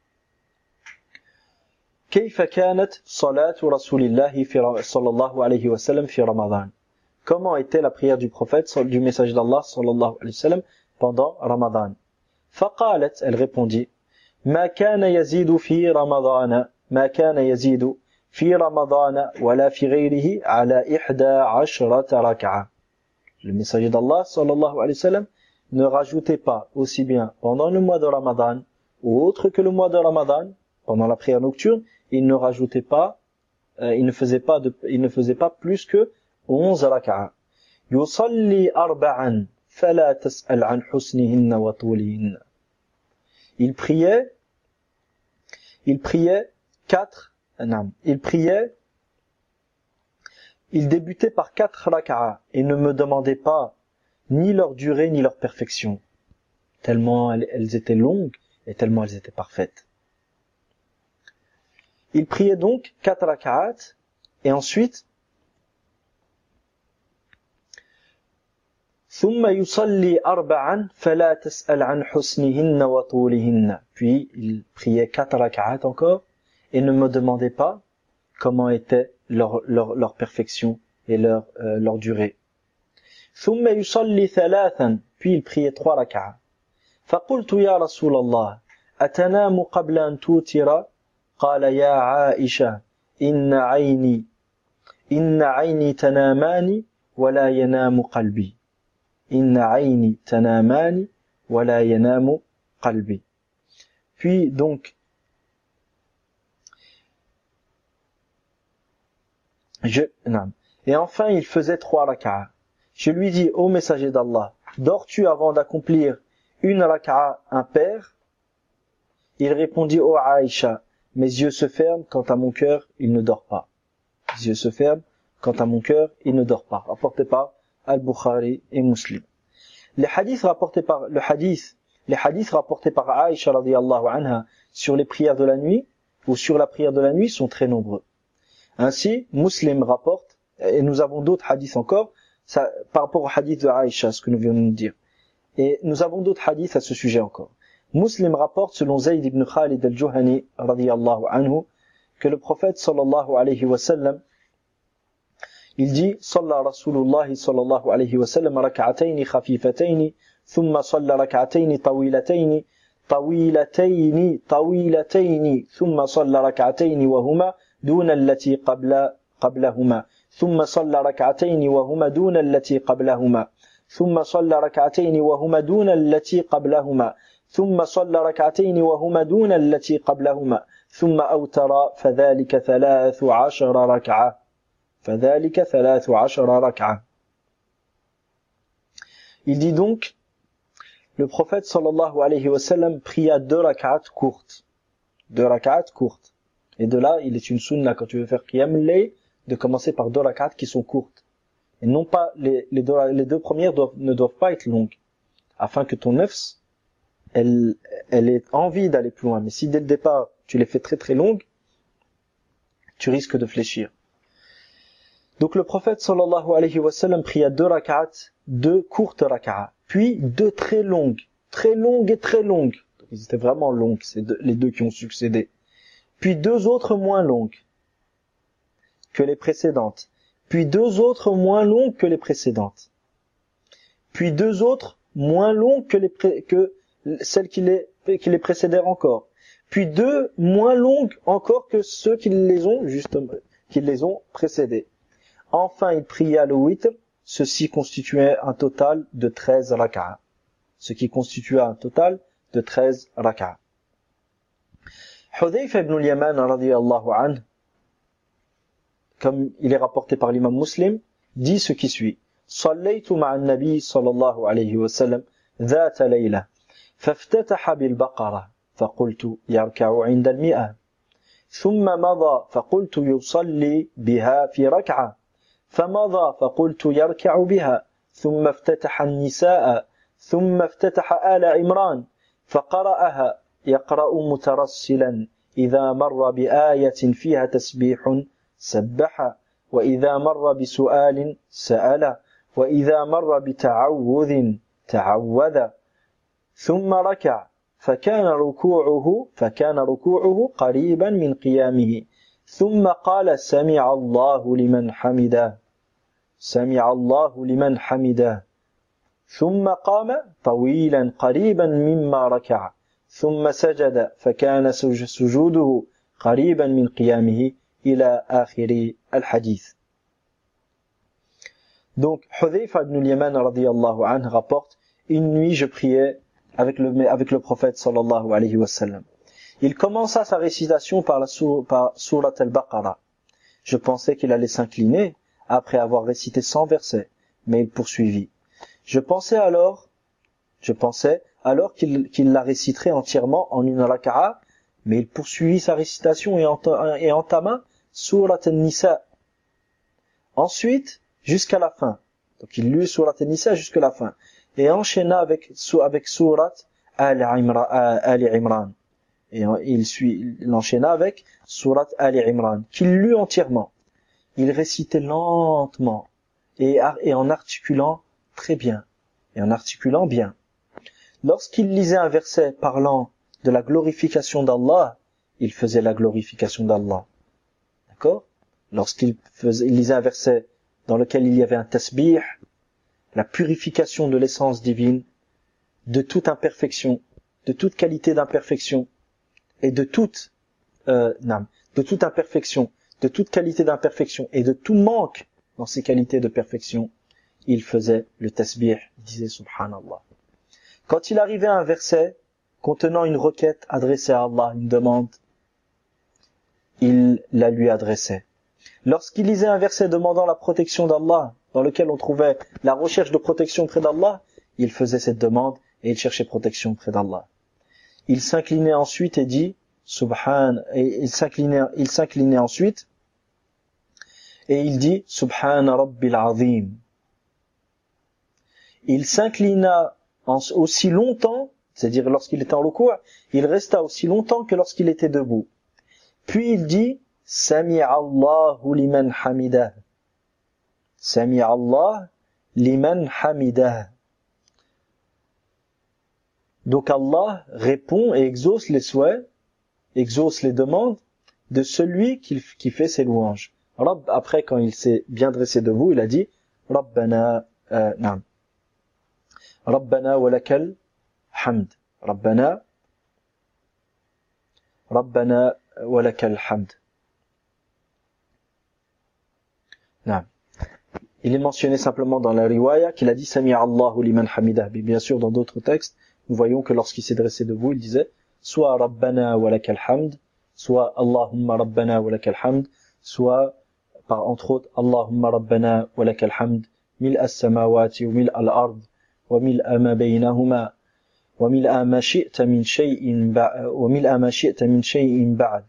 كيف كانت صلاة رسول الله في صلى الله عليه وسلم في رمضان? Comment était la prière du prophète, du message d'Allah sallallahu alayhi wa sallam pendant Ramadan? فقالت, elle répondit, ما كان يزيد في رمضان ما كان يزيد في رمضان ولا في غيره على إحدى عشرة ركعة. Le messager d'Allah sallallahu alayhi wa sallam ne rajoutait pas aussi bien pendant le mois de Ramadan ou autre que le mois de Ramadan, pendant la prière nocturne, il ne rajoutait pas, euh, il ne faisait pas de, il ne faisait pas plus que onze raka'a. Yusalli arba'an, fala tas'al an husnihinna wa tulihinna. Il priait, il priait quatre, non, il priait, il débutait par quatre raka'a et ne me demandait pas ni leur durée ni leur perfection, tellement elles, elles étaient longues et tellement elles étaient parfaites. Il priait donc quatre raka'at et ensuite ثم يصلي أربعا فلا تسأل عن حسنهن وطولهن. Puis il priait quatre raka'at encore et ne me demandait pas comment était leur, leur, leur perfection et leur, euh, leur durée. ثم يصلي ثلاثا. Puis il priait trois raka'at. فقلت يا رسول الله أتنام قبل أن توتر قال يا عائشة إن عيني إن عيني تنامان ولا ينام قلبي إن عيني تنامان ولا ينام قلبي. Puis donc je non. Et enfin il faisait trois rak'a. Je lui dis, ô messager d'Allah, dors-tu avant d'accomplir une rak'a impaire? Il répondit, ô Aïcha, mes yeux se ferment, quant à mon cœur, il ne dort pas. Mes yeux se ferment, quant à mon cœur, il ne dort pas. Rapporté par Al-Bukhari et Muslim. Les hadiths rapportés par, le hadith, les hadiths rapportés par Aïcha radiyallahu anha sur les prières de la nuit, ou sur la prière de la nuit, sont très nombreux. Ainsi, Muslim rapporte, et nous avons d'autres hadiths encore, ça, par rapport au hadith de Aïcha, ce que nous venons de dire. Et nous avons d'autres hadiths à ce sujet encore. Muslim rapporte, selon Zayd ibn Khalid al-Juhani, radiyallahu anhu, que le prophète sallallahu alayhi wa sallam, il dit, Salla Rasulullah sallallahu alayhi wa sallam rak'atayni khafifatayni, thumma salla rak'atayni tawilatayni, tawilatayni, tawilatayni, thumma salla rak'atayni wa huma duna allati qabla, qablahuma, thumma salla rak'atayni wa huma duna allati qablahuma, thumma salla rak'atayni wa huma duna allati qablahuma, ثم صلى ركعتين وهما دون التي قبلهما ثم أوتر فذلك ثلاث عشر ركعة فذلك ثلاث عشر ركعة. Il dit donc, le prophète sallallahu alayhi wa sallam pria deux rak'at courtes. Deux rak'at courtes. Et de là, il est une sunna quand tu veux faire qiyam al-layl de commencer par deux rak'at qui sont courtes. Et non pas, les, les, deux, les deux premières doivent, ne doivent pas être longues. Afin que ton nafs, Elle, elle ait envie d'aller plus loin. Mais si dès le départ, tu les fais très très longues, tu risques de fléchir. Donc le prophète sallallahu alayhi wa sallam pria deux rak'at, deux courtes rak'at, puis deux très longues, très longues et très longues. Donc ils étaient vraiment longues, c'est deux, les deux qui ont succédé. Puis deux autres moins longues que les précédentes. Puis deux autres moins longues que les précédentes. Puis deux autres moins longues que les pré- que celles qui les, qui les précédèrent encore. Puis deux moins longues encore que ceux qui les ont, justement, qui les ont précédées. Enfin, il pria le witr, ceci constituait un total de treize rak'a. Ce qui constituait un total de treize rak'a. Hudayfa ibn al-Yaman, radiyallahu anhu, comme il est rapporté par l'imam Muslim, dit ce qui suit. Sallaytu ma'a an-nabi sallallahu alayhi wa sallam, ذات ليلة. فافتتح بالبقرة فقلت يركع عند المئة ثم مضى فقلت يصلي بها في ركعة فمضى فقلت يركع بها ثم افتتح النساء ثم افتتح آل عمران فقرأها يقرأ مترسلا إذا مر بآية فيها تسبيح سبح وإذا مر بسؤال سأل وإذا مر بتعوذ تعوذ ثم ركع فكان ركوعه فكان ركوعه قريبا من قيامه ثم قال سمع الله لمن حمده سمع الله لمن حمده ثم قام طويلا قريبا مما ركع ثم سجد فكان سجوده قريبا من قيامه إلى آخر الحديث. Donc Hudayfa ibn al-Yaman radiyallahu anhu rapporte, une nuit je priais avec le, avec le prophète sallallahu alayhi wa sallam. Il commença sa récitation par la sour, par Surat al-Baqarah. Je pensais qu'il allait s'incliner après avoir récité cent versets, mais il poursuivit. Je pensais alors, je pensais alors qu'il, qu'il la réciterait entièrement en une raka'a, mais il poursuivit sa récitation et, enta, et entama Surat al-Nisa. Ensuite, jusqu'à la fin. Donc il lut Surat al-Nisa jusqu'à la fin. Et enchaîna avec, avec Surat Ali Imran. Et il, suit, il enchaîna avec Surat Ali Imran, qu'il lut entièrement. Il récitait lentement et, et en articulant très bien. Et en articulant bien. Lorsqu'il lisait un verset parlant de la glorification d'Allah, il faisait la glorification d'Allah. D'accord? Lorsqu'il faisait, il lisait un verset dans lequel il y avait un tasbih, la purification de l'essence divine, de toute imperfection, de toute qualité d'imperfection et de toute, euh, non, de toute imperfection, de toute qualité d'imperfection et de tout manque dans ces qualités de perfection, il faisait le tasbih, il disait subhanallah. Quand il arrivait à un verset contenant une requête adressée à Allah, une demande, il la lui adressait. Lorsqu'il lisait un verset demandant la protection d'Allah, dans lequel on trouvait la recherche de protection près d'Allah, il faisait cette demande et il cherchait protection près d'Allah. Il s'inclinait ensuite et dit Subhan, et il s'inclinait, il s'inclinait ensuite et il dit Subhana Rabbil Azim. Il s'inclina en, aussi longtemps, c'est-à-dire lorsqu'il était en ruku', il resta aussi longtemps que lorsqu'il était debout. Puis il dit Sami'a Allahu liman hamidah. Sami'a Allah liman hamidah. Donc Allah répond et exauce les souhaits, exauce les demandes de celui qui, qui fait ses louanges. Rabb, après, quand il s'est bien dressé debout, il a dit Rabbana, euh, naam. Rabbana wa lakal hamd. Rabbana, Rabbana wa lakal hamd. Naam. Il est mentionné simplement dans la riwaya qu'il a dit Sami'a Allahu liman hamidah. Mais bien sûr, dans d'autres textes, nous voyons que lorsqu'il s'est dressé debout, il disait soit Rabbana wa lakal hamd, soit Allahumma Rabbana wa lakal hamd, soit, par entre autres, Allahumma Rabbana wa lakal hamd, mil as-samawati wa mil al-ard, wa mil ma baynahuma, wa mil ma shi'ta min shay'in ba'd, wa mil ma shi'ta min shay'in ba'd.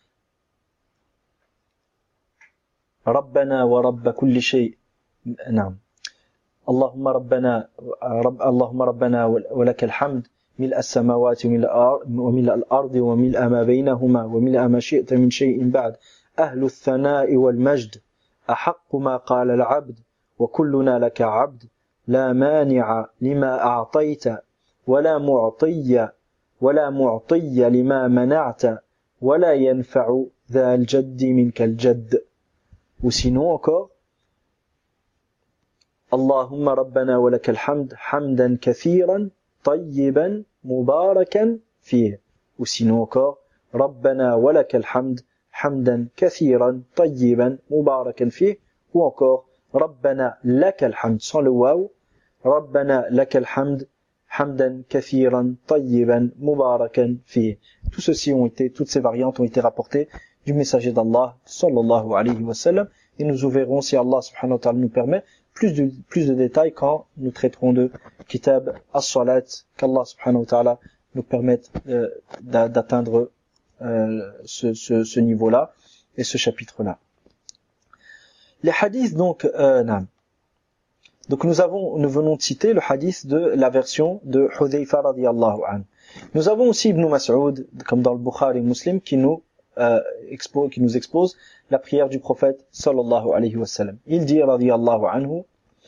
Rabbana wa rabba kulli shay'. نعم اللهم ربنا رب اللهم ربنا ولك الحمد ملء السماوات وملء الأرض وملء ما بينهما وملء ما شئت من شيء بعد أهل الثناء والمجد أحق ما قال العبد وكلنا لك عبد لا مانع لما أعطيت ولا معطي ولا معطي لما منعت ولا ينفع ذا الجد منك الجد. Ou sinon encore اللهم ربنا ولك الحمد حمدا كثيرا طيبا مباركا فيه. Ou sinon encore ربنا ولك الحمد حمدا كثيرا طيبا مباركا فيه. Ou encore ربنا لك الحمد sans le waw. ربنا لك الحمد حمدا كثيرا طيبا مباركا فيه. Tout ceci ont été, toutes ces variantes ont été rapportées du messager d'Allah sallallahu alayhi wa sallam. Et nous verrons, si Allah subhanahu wa ta'ala nous permet, plus de, plus de détails quand nous traiterons de Kitab as-Salat, qu'Allah subhanahu wa ta'ala nous permette euh, d'atteindre euh, ce, ce, ce niveau-là et ce chapitre-là. Les hadiths, donc, euh, non. Donc nous avons, nous venons de citer le hadith de la version de Hudhayfa radiyallahu anhu. Nous avons aussi Ibn Mas'ud, comme dans le Bukhari Muslim, qui nous Euh, expose, qui nous expose la prière du prophète sallallahu alayhi wa sallam. Il dit radiyallahu anhu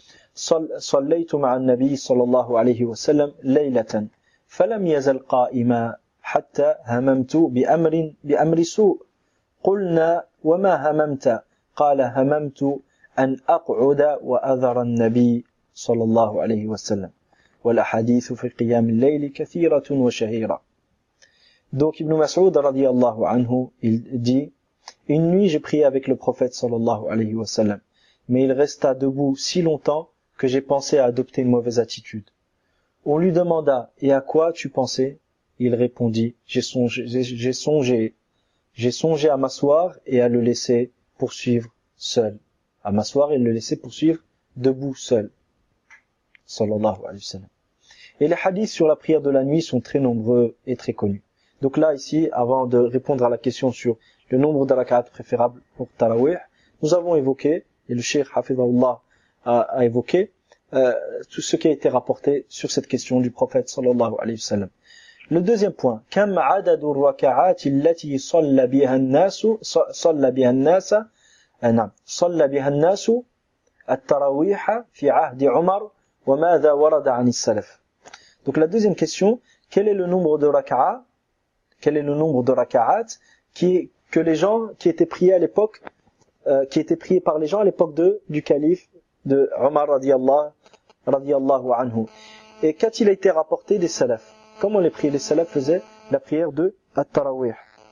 صليت مع النبي صلى الله عليه وسلم ليلة فلم يزل قائما حتى هممت بأمر بأمر سوء قلنا وما هممت قال هممت أن أقعد وأذر النبي صلى الله عليه وسلم والأحاديث في قيام الليل كثيرة وشهيرة. Donc Ibn Mas'ud radiyallahu anhu, il dit une nuit j'ai prié avec le prophète sallallahu alayhi wa sallam, mais il resta debout si longtemps que j'ai pensé à adopter une mauvaise attitude. On lui demanda et à quoi tu pensais? Il répondit j'ai songé, j'ai, j'ai songé, j'ai songé à m'asseoir et à le laisser poursuivre seul, à m'asseoir et le laisser poursuivre debout seul. Sallallahu alayhi wa sallam. Et les hadiths sur la prière de la nuit sont très nombreux et très connus. Donc là, ici, avant de répondre à la question sur le nombre de rak'at préférable pour Tarawih, nous avons évoqué, et le Cheikh Hafidhahullah a, a évoqué, euh, tout ce qui a été rapporté sur cette question du prophète sallallahu alayhi wa sallam. Le deuxième point, كم عدد الركعات التي صلى بها الناس صلى بها الناس نعم صلى بها الناس التراويح في عهد عمر وماذا ورد عن السلف. Donc la deuxième question, quel est le nombre de rak'at Quel est le nombre de raka'at qui, que les gens qui étaient priés à l'époque, euh, qui étaient priés par les gens à l'époque de, du calife de Omar radiyallahu, radiyallahu anhu. Et quand il a été rapporté des salafs. Comment les prières, les salafs faisaient la prière de At-Tarawih.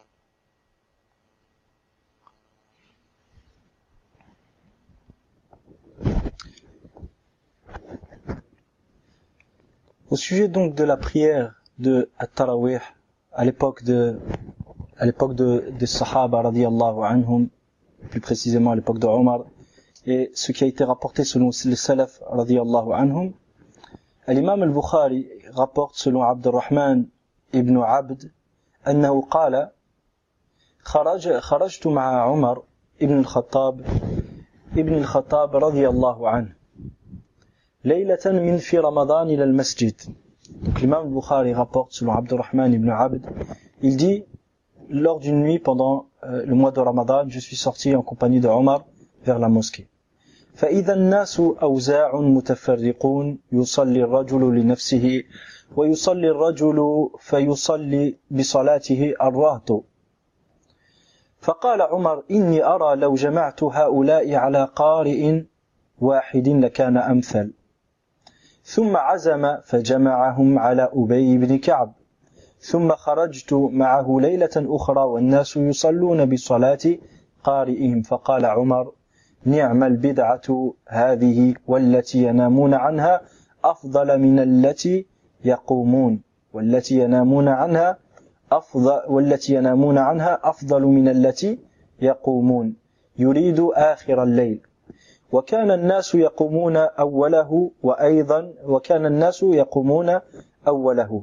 Au sujet donc de la prière de At-Tarawih à l'époque de à l'époque de des Sahaba radiyallahu anhum, plus précisément à l'époque de Omar, et ce qui a été rapporté selon les salafs radiyallahu anhum, l'imam al-Bukhari rapporte selon Abdurrahman ibn Abd أنه قال خرج خرجت مع عمر ابن الخطاب ابن الخطاب رضي الله عنه ليلة من في رمضان إلى المسجد. Donc l'imam al-Bukhari rapporte selon Abdurrahman ibn Abd, il dit lors d'une nuit pendant euh, le mois de Ramadan, je suis sorti en compagnie de Omar vers la mosquée. فإذا الناس أوزاع متفرقون يصلي الرجل لنفسه ويصلي الرجل فيصلي بصلاته الرهط. فقال عمر إني أرى لو جمعت هؤلاء على قارئ واحد لكان أمثل. ثم عزم فجمعهم على أبي بن كعب. ثم خرجت معه ليلة أخرى والناس يصلون بصلاة قارئهم. فقال عمر نعم البدعة هذه والتي ينامون عنها أفضل من التي يقومون والتي ينامون عنها أفضل والتي ينامون عنها أفضل من التي يقومون يريد آخر الليل. وكان الناس يقومون أوله وأيضا وكان الناس يقومون أوله.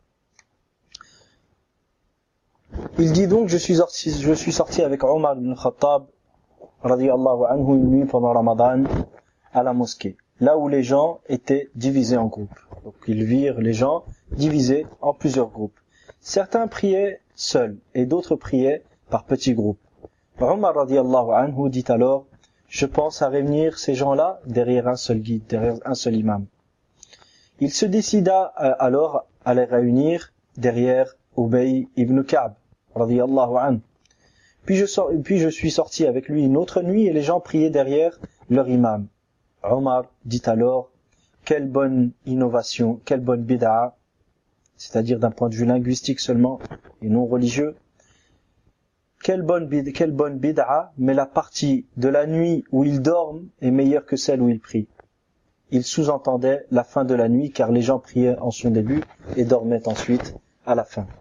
Il dit donc je suis sorti, je suis sorti avec Omar ibn Khattab radiyallahu anhu une nuit pendant Ramadan à la mosquée, là où les gens étaient divisés en groupes. Donc ils virent les gens divisés en plusieurs groupes. Certains priaient seuls et d'autres priaient par petits groupes. Omar radiyallahu anhu dit alors, je pense à réunir ces gens-là derrière un seul guide, derrière un seul imam. Il se décida alors à les réunir derrière Ubay ibn Ka'b radiyallahu anhu. Puis je, sors, puis je suis sorti avec lui une autre nuit et les gens priaient derrière leur imam. Omar dit alors, quelle bonne innovation, quelle bonne bid'a, c'est-à-dire d'un point de vue linguistique seulement et non religieux. Quelle bonne bid'a, quelle bonne bid'a, mais la partie de la nuit où ils dorment est meilleure que celle où ils prient. Il sous-entendait la fin de la nuit car les gens priaient en son début et dormaient ensuite à la fin.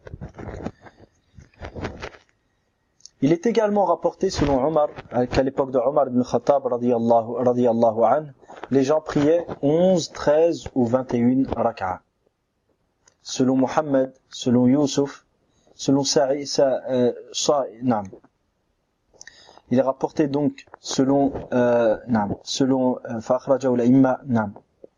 Il est également rapporté selon Omar qu'à l'époque de Omar ibn Khattab radiyallahu, radiyallahu anhu, les gens priaient onze, treize ou vingt et un rak'a. Selon Muhammad, selon Yusuf, selon Sa'i, Sa, euh, Sa, Naam. Il est rapporté donc selon euh, Naam, selon فأخرجه الأئمة نعم.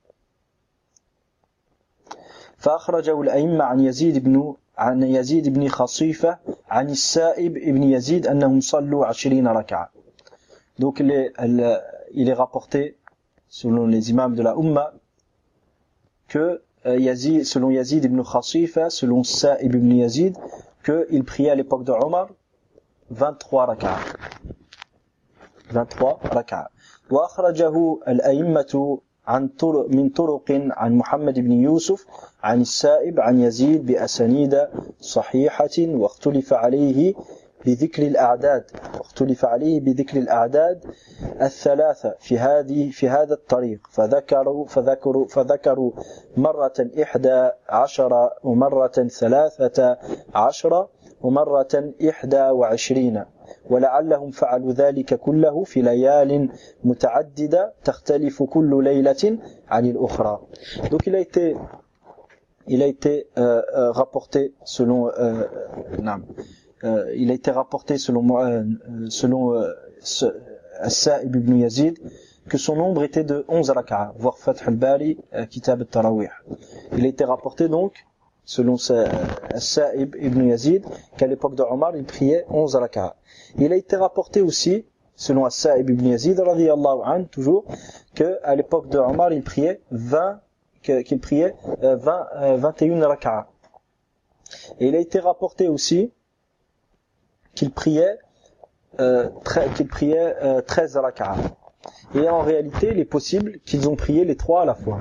فأخرجه الأئمة عن يزيد بن عن يزيد بن خصيفة عن السائب ابن يزيد أنهم صلوا عشرين ركعة. Donc il est, il est rapporté selon les imams de la Ummah que Yazid, selon Yazid ibn Khasifa, selon Sa'ib ibn Yazid, qu'il priait à l'époque de Omar vingt-trois raka'a. vingt-trois raka'a. وأخرجه الأئمة عن طرق من طرق عن محمد بن يوسف عن السائب عن يزيد بأسانيد صحيحة واختلف عليه بذكر الأعداد واختلف عليه بذكر الأعداد الثلاثة في هذه في هذا الطريق فذكروا فذكروا فذكروا مرة إحدى عشر ومرة ثلاثة عشر ومرة إحدى وعشرين ولعلهم فعلوا ذلك كله في ليال متعددة تختلف كل ليلة عن الأخرى. Donc il a été il a été euh, euh, rapporté selon euh, non, euh, il a été rapporté selon euh, selon euh, As-Sa'ib ibn Yazid que son nombre était de onze raka'a, voir Fath al-Bari, euh, Kitab al-Tarawih. Il a été rapporté donc selon As-Sa'ib ibn Yazid qu'à l'époque de Omar il priait onze raka'a. Il a été rapporté aussi selon As-Sa'ib ibn Yazid radiyallahu anhu toujours que à l'époque de Omar il priait vingt qu'il priait vingt, vingt et un raka'a. Et il a été rapporté aussi qu'il priait euh, qu'il priait euh, treize raka'a. Et en réalité, il est possible qu'ils ont prié les trois à la fois.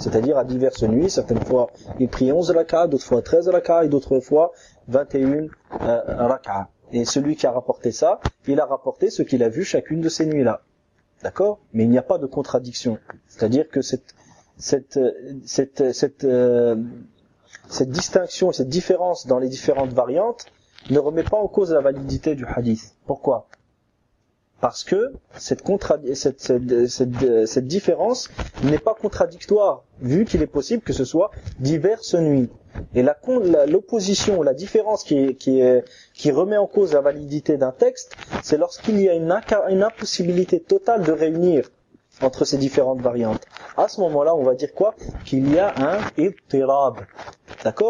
c'est-à-dire à diverses nuits. Certaines fois, il priait onze rak'a, d'autres fois treize rak'a, et d'autres fois vingt et une euh, rak'a. Et celui qui a rapporté ça, il a rapporté ce qu'il a vu chacune de ces nuits-là. D'accord ? Mais il n'y a pas de contradiction. C'est-à-dire que cette, cette, cette, cette, euh, cette distinction, cette différence dans les différentes variantes ne remet pas en cause la validité du hadith. Pourquoi ? Parce que cette, contradi- cette, cette, cette, cette différence n'est pas contradictoire, vu qu'il est possible que ce soit diverses nuits. Et la, la, l'opposition, la différence qui, est, qui, est, qui remet en cause la validité d'un texte, c'est lorsqu'il y a une, une impossibilité totale de réunir entre ces différentes variantes. À ce moment-là, on va dire quoi ? Qu'il y a un ittirab, d'accord ?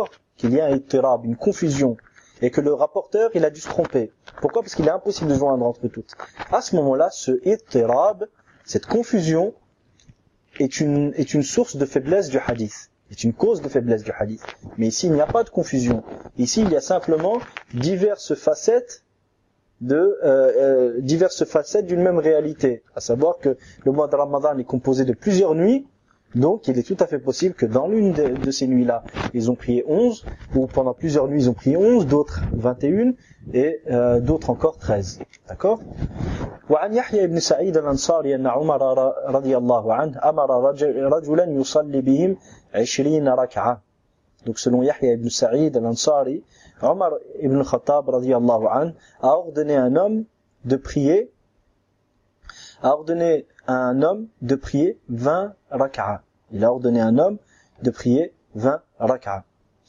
Qu'il y a un ittirab, une confusion. Et que le rapporteur, il a dû se tromper. Pourquoi ? Parce qu'il est impossible de joindre entre toutes. À ce moment-là, ce ittirab, cette confusion, est une, est une source de faiblesse du hadith. Est une cause de faiblesse du hadith. Mais ici, il n'y a pas de confusion. Ici, il y a simplement diverses facettes de, euh, euh, diverses facettes d'une même réalité. À savoir que le mois de Ramadan est composé de plusieurs nuits. Donc, il est tout à fait possible que dans l'une de, de ces nuits-là, ils ont prié onze, ou pendant plusieurs nuits, ils ont prié onze, d'autres vingt et une, et euh, d'autres encore treize. D'accord ? وعن يحيى بن سعيد الأنصاري أن عمر رضي الله عنه أمر رجلا يصلي بهم عشرين ركعة. Donc, selon Yahya ibn Sa'id al-Ansari, Omar ibn al-Khattab رضي الله عنه a ordonné à un homme de prier a ordonné à un homme de prier vingt rak'a. Il a ordonné à un homme de prier vingt rak'a.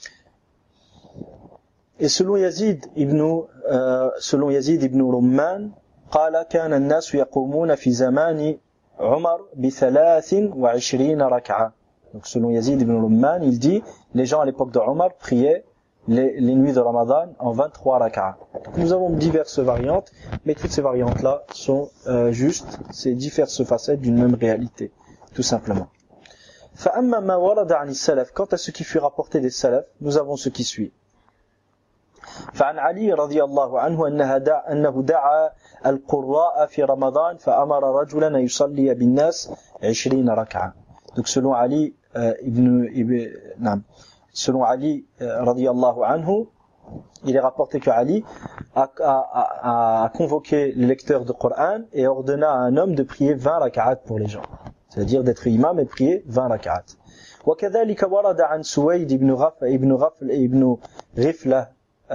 Et selon Yazid ibn euh, selon Yazid ibn Rumman, قال كان الناس يقومون في زمان عمر بثلاث وعشرين ركعة. Donc selon Yazid ibn Rumman, il dit les gens à l'époque de Omar priaient les, les nuits de Ramadan en vingt-trois rak'a. Donc nous avons diverses variantes, mais toutes ces variantes-là sont euh, justes, ces diverses facettes d'une même réalité, tout simplement. فأما ما ورد عن السلف, quant à ce qui fut rapporté des salaf, nous avons ce qui suit. فعن علي رضي الله عنه أنه دعا القراء في رمضان فأمر رجلا يصلي بالناس عشرين ركعة. Donc selon Ali euh, ibn, ibn non, selon Ali euh, radiyallahu anhu, il est rapporté que Ali a, a, a, a convoqué les lecteurs de Coran et ordonna à un homme de prier vingt rak'at pour les gens. C'est-à-dire d'être imam et prier vingt rak'at. وكذلك ورد عن سويد بن غفل ابن غفل ابن غفلة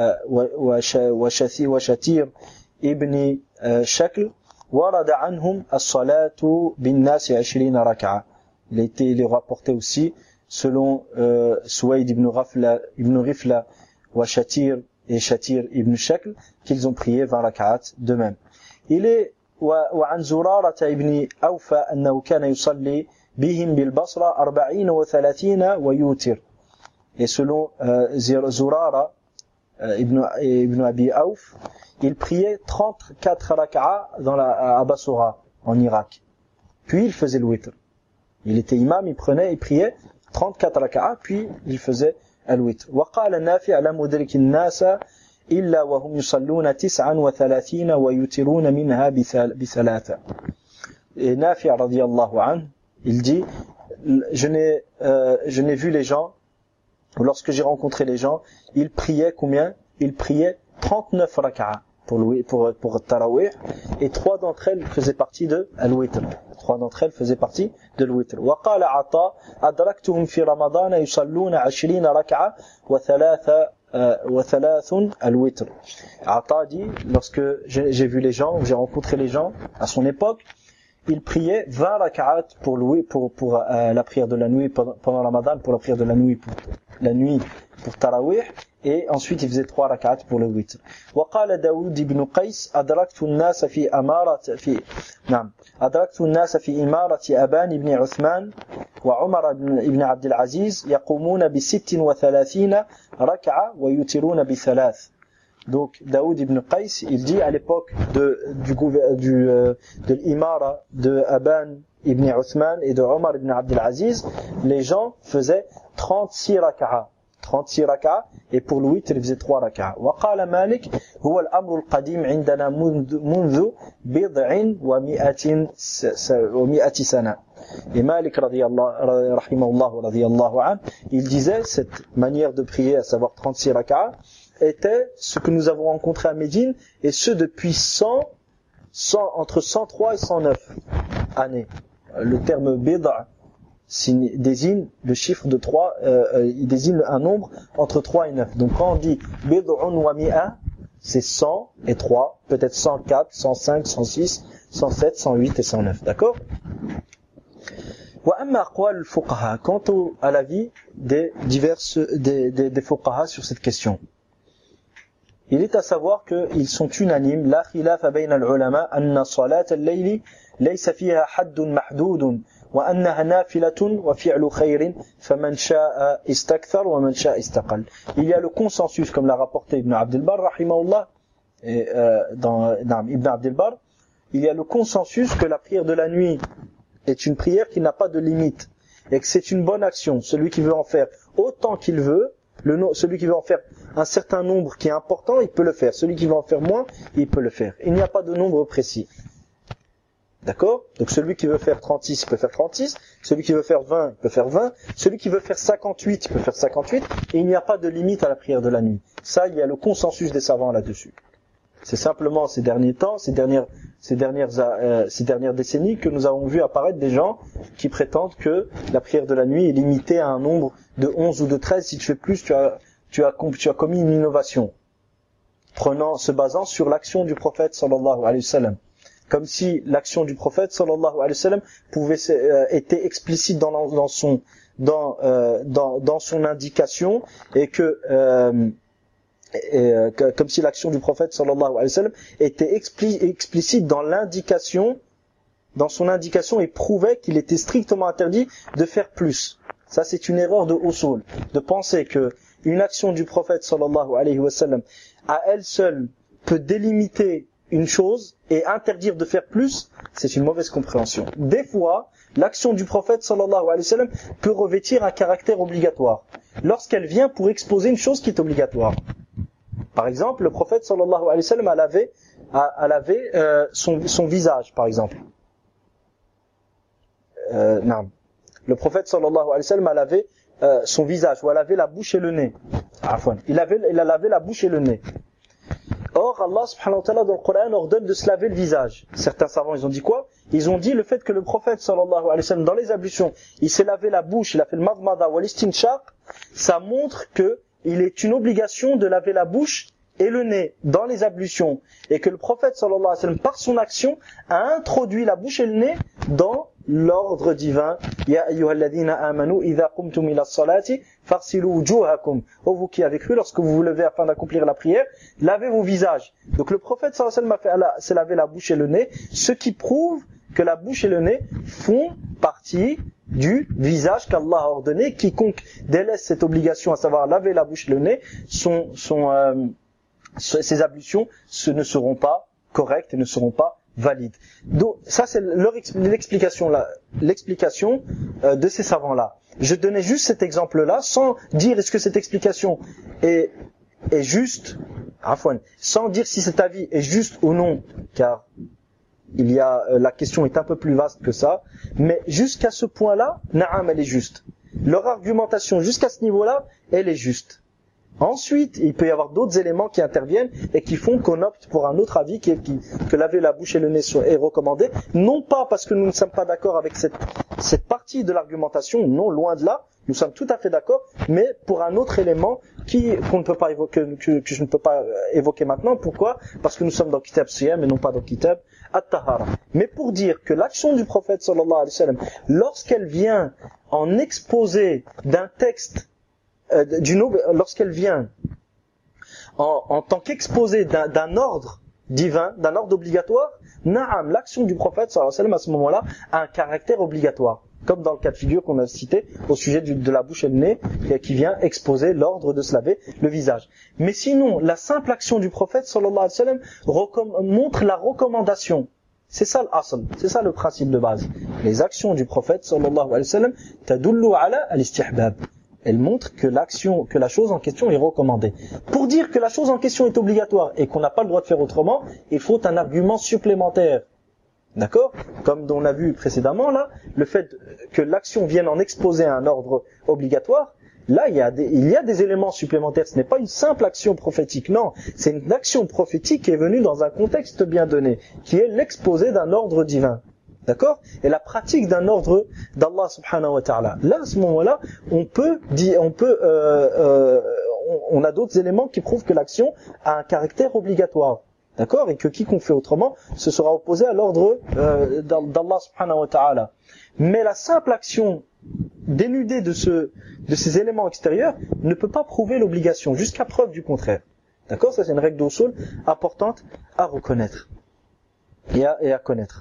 وشتير ابن شكل ورد عنهم الصلاة بالناس عشرين ركعة. Il a été il est rapporté aussi selon euh, Suwayd ibn Ghafla ibn Ghifla wa Shatir et Shatir ibn Shakl qu'ils ont prié vingt rak'at de même. Il est وعن زرارة ابن أوفى أنه كان يصلي بهم بالبصرة أربعين وثلاثين ويوتر. Et selon euh, Zurara euh, ibn, ibn Abi Auf, il priait trente-quatre rak'a dans la, à Basra, en Irak. Puis il faisait le witr. Il était imam, il prenait, il priait trente-quatre rak'a, puis il faisait le witr. وقال نافع لا مدرك الناس إلا وهم يصلون تسعا وثلاثين ويوترون منها بثلاثة. Et Nafi' radiyallahu anhu, il dit, je n'ai, euh, je n'ai vu les gens, lorsque j'ai rencontré les gens, ils priaient combien? Ils priaient trente-neuf rak'a pour le, pour, pour Tarawih, et trois d'entre elles faisaient partie de al-witr. Trois d'entre elles faisaient partie de al-witr. وقال عطاء أدركتهم في رمضان يصلون عشرين ركعة وثلاثة وثلاث الوتر. Ata dit, lorsque j'ai, j'ai vu les gens, j'ai rencontré les gens à son époque, ils priaient vingt rak'at pour louer pour pour euh, la prière de la nuit pendant, pendant Ramadan, pour la prière de la nuit pour la nuit pour Tarawih, et ensuite ils faisaient trois rak'at pour le witr. وقال داود بن قيس أدركت الناس في أمارة في نعم أدركت الناس في إمارة أبان بن عثمان وعمر بن عبد العزيز يقومون بست وثلاثين ركعة ويوترون بثلاث. Donc Daoud ibn Qais, il dit à l'époque de du du euh, de l'imara de Aban ibn Uthman et de Omar ibn Abdel Aziz, les gens faisaient trente-six rak'a, trente-six raka'a, et pour le witr il faisait trois raka'a. وقال مالك هو الأمر القديم عندنا منذ بضع ومئة ومئة سنة. Et Malik rahimahullah radiyallahu anhu, il disait cette manière de prier, à savoir trente-six raka'a, était ce que nous avons rencontré à Médine, et ce depuis cent, cent, entre cent trois et cent neuf années. Le terme bid'a désigne le chiffre de trois, euh, il désigne un nombre entre trois et neuf. Donc quand on dit bid'un wa mi'a, c'est cent et trois, peut-être cent quatre, cent cinq, cent six, cent sept, cent huit et cent neuf, d'accord? Wa amma aqwal al-fuqaha, quant à l'avis des diverses des des, des fuqaha sur cette question. Il est à savoir qu'ils sont unanimes, la khilafa bayna al-ulama anna salat al-layli laysa fiha haddun mahdudun wa annaha nafilatun wa fi'lu khayrin faman sha'a istakthar wa man sha'a istaqal. Il y a le consensus, comme l'a rapporté Ibn Abd al-Barr rahimahullah, et euh, dans Ibn Abd al-Barr, il y a le consensus que la prière de la nuit est une prière qui n'a pas de limite et que c'est une bonne action. Celui qui veut en faire autant qu'il veut, le, celui qui veut en faire un certain nombre qui est important, il peut le faire. Celui qui veut en faire moins, il peut le faire. Il n'y a pas de nombre précis. D'accord? Donc celui qui veut faire trente-six, il peut faire trente-six. Celui qui veut faire vingt, il peut faire vingt. Celui qui veut faire cinquante-huit, il peut faire cinquante-huit. Et il n'y a pas de limite à la prière de la nuit. Ça, il y a le consensus des savants là-dessus. C'est simplement ces derniers temps, ces dernières, ces dernières, euh, ces dernières décennies que nous avons vu apparaître des gens qui prétendent que la prière de la nuit est limitée à un nombre de onze ou de treize. Si tu fais plus, tu as, tu as, tu as commis une innovation. Prenant, se basant sur l'action du prophète sallallahu alayhi wa sallam. Comme si l'action du prophète sallallahu alayhi wa sallam pouvait, euh, était explicite dans, dans son, dans, euh, dans, dans son indication et que, euh, Et, euh, que, comme si l'action du prophète sallallahu alayhi wa sallam était expli- explicite dans l'indication, dans son indication, et prouvait qu'il était strictement interdit de faire plus. Ça, c'est une erreur de usul, de penser que une action du prophète sallallahu alayhi wa sallam à elle seule peut délimiter une chose et interdire de faire plus. C'est une mauvaise compréhension. Des fois, l'action du prophète sallallahu alayhi wa sallam peut revêtir un caractère obligatoire lorsqu'elle vient pour exposer une chose qui est obligatoire. Par exemple, le prophète sallallahu alayhi wa sallam a lavé, a, a lavé euh, son, son visage, par exemple. Euh, non. Le prophète sallallahu alayhi wa sallam a lavé euh, son visage, ou a lavé la bouche et le nez. Afwan. Il, avait, il a lavé la bouche et le nez. Or, Allah subhanahu wa ta'ala dans le Coran ordonne de se laver le visage. Certains savants, ils ont dit quoi? Ils ont dit le fait que le prophète sallallahu alayhi wa sallam, dans les ablutions, il s'est lavé la bouche, il a fait le madmada ou l'istinshaq, ça montre que il est une obligation de laver la bouche et le nez dans les ablutions, et que le prophète sallallahu alayhi wa sallam, par son action, a introduit la bouche et le nez dans l'ordre divin. Ya ayyuhalladhina amanu idha qumtum ila as-salati farsilu wujuhakum. Oh, vous qui avez cru, lorsque vous vous levez afin d'accomplir la prière, lavez vos visages. Donc le prophète sallallahu alayhi wa sallam a fait, s'est lavé la bouche et le nez, ce qui prouve que la bouche et le nez font partie du visage qu'Allah a ordonné. Quiconque délaisse cette obligation, à savoir laver la bouche et le nez, son, son, euh, ces ablutions ce ne seront pas correctes et ne seront pas valides. Donc ça c'est leur, l'explication là, l'explication euh, de ces savants là. Je donnais juste cet exemple là sans dire est-ce que cette explication est, est juste, afwan, sans dire si cet avis est juste ou non, car il y a, la question est un peu plus vaste que ça, mais jusqu'à ce point-là, na'am, elle est juste. Leur argumentation jusqu'à ce niveau-là, elle est juste. Ensuite, il peut y avoir d'autres éléments qui interviennent et qui font qu'on opte pour un autre avis qui est qui, que laver la bouche et le nez est recommandé, non pas parce que nous ne sommes pas d'accord avec cette, cette partie de l'argumentation, non, loin de là, nous sommes tout à fait d'accord, mais pour un autre élément qui, qu'on ne peut pas évoquer, que, que je ne peux pas évoquer maintenant. Pourquoi? Parce que nous sommes dans Kitab Siyam et non pas dans Kitab At-Tahara. Mais pour dire que l'action du prophète sallallahu alayhi wa sallam, lorsqu'elle vient en exposé d'un texte, euh, d'une, lorsqu'elle vient en, en tant qu'exposé d'un, d'un ordre divin, d'un ordre obligatoire, na'am, l'action du prophète sallallahu alayhi wa sallam à ce moment-là a un caractère obligatoire. Comme dans le cas de figure qu'on a cité au sujet du, de la bouche et le nez, qui vient exposer l'ordre de se laver le visage. Mais sinon, la simple action du prophète sallallahu alayhi wa sallam recomm- montre la recommandation. C'est ça l'asl, c'est ça le principe de base. Les actions du prophète sallallahu alayhi wa sallam tadullu ala al-istihbab. elle montre que l'action, que la chose en question est recommandée. Pour dire que la chose en question est obligatoire et qu'on n'a pas le droit de faire autrement, il faut un argument supplémentaire. D'accord ? Comme on a vu précédemment là, le fait que l'action vienne en exposer un ordre obligatoire, là il y a des, il y a des éléments supplémentaires. Ce n'est pas une simple action prophétique, non. C'est une action prophétique qui est venue dans un contexte bien donné, qui est l'exposé d'un ordre divin. D'accord ? Et la pratique d'un ordre d'Allah subhanahu wa ta'ala. Là, à ce moment-là, on peut dire, on peut, euh, euh, on, on a d'autres éléments qui prouvent que l'action a un caractère obligatoire. D'accord ? Et que quiconque fait autrement, se sera opposé à l'ordre euh, d'Allah subhanahu wa ta'ala. Mais la simple action dénudée de ce, de ces éléments extérieurs ne peut pas prouver l'obligation, jusqu'à preuve du contraire. D'accord ? Ça, c'est une règle d'usul importante à reconnaître et à, et à connaître.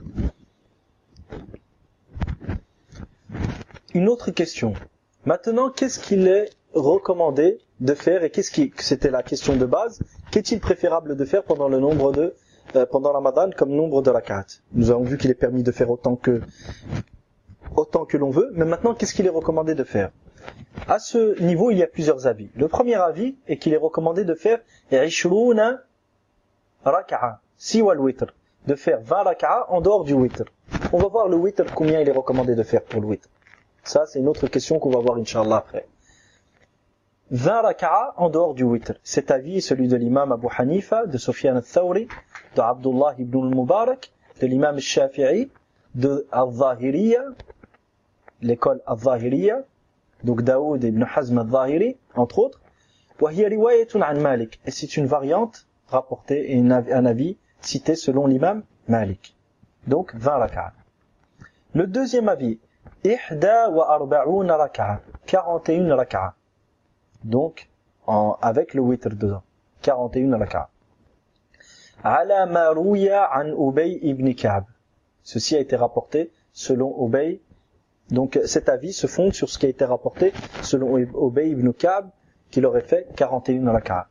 Une autre question. Maintenant, qu'est-ce qu'il est recommandé de faire et qu'est-ce qui, c'était la question de base, qu'est-il préférable de faire pendant le nombre de, euh, pendant Ramadan comme nombre de rak'at? Nous avons vu qu'il est permis de faire autant que, autant que l'on veut, mais maintenant, qu'est-ce qu'il est recommandé de faire? À ce niveau, il y a plusieurs avis. Le premier avis est qu'il est recommandé de faire ishruna rak'a, siwa al-witr, de faire vingt rak'a en dehors du witr. On va voir le witr, combien il est recommandé de faire pour le witr. Ça, c'est une autre question qu'on va voir, Inch'Allah, après. vingt rak'a en dehors du witr. Cet avis est celui de l'imam Abu Hanifa, de Sufyan al-Thawri, de Abdullah ibn al-Mubarak, de l'imam al-Shafi'i, de al-Zahiriya, l'école al-Zahiriya, donc Daoud ibn Hazm al-Zahiri, entre autres. وهي رواية عن Malik. Et c'est une variante rapportée et un avis cité selon l'imam Malik. Donc vingt rak'a. Le deuxième avis, ihda wa arba'una rak'a, quarante et une rak'a. Donc en, avec le witr dedans, quarante et une rak'a. Ala ma rouya an Ubay ibn Ka'b. Ceci a été rapporté selon Ubay. Donc cet avis se fonde sur ce qui a été rapporté selon Ubay ibn Ka'b, qu'il aurait fait quarante et une rak'a.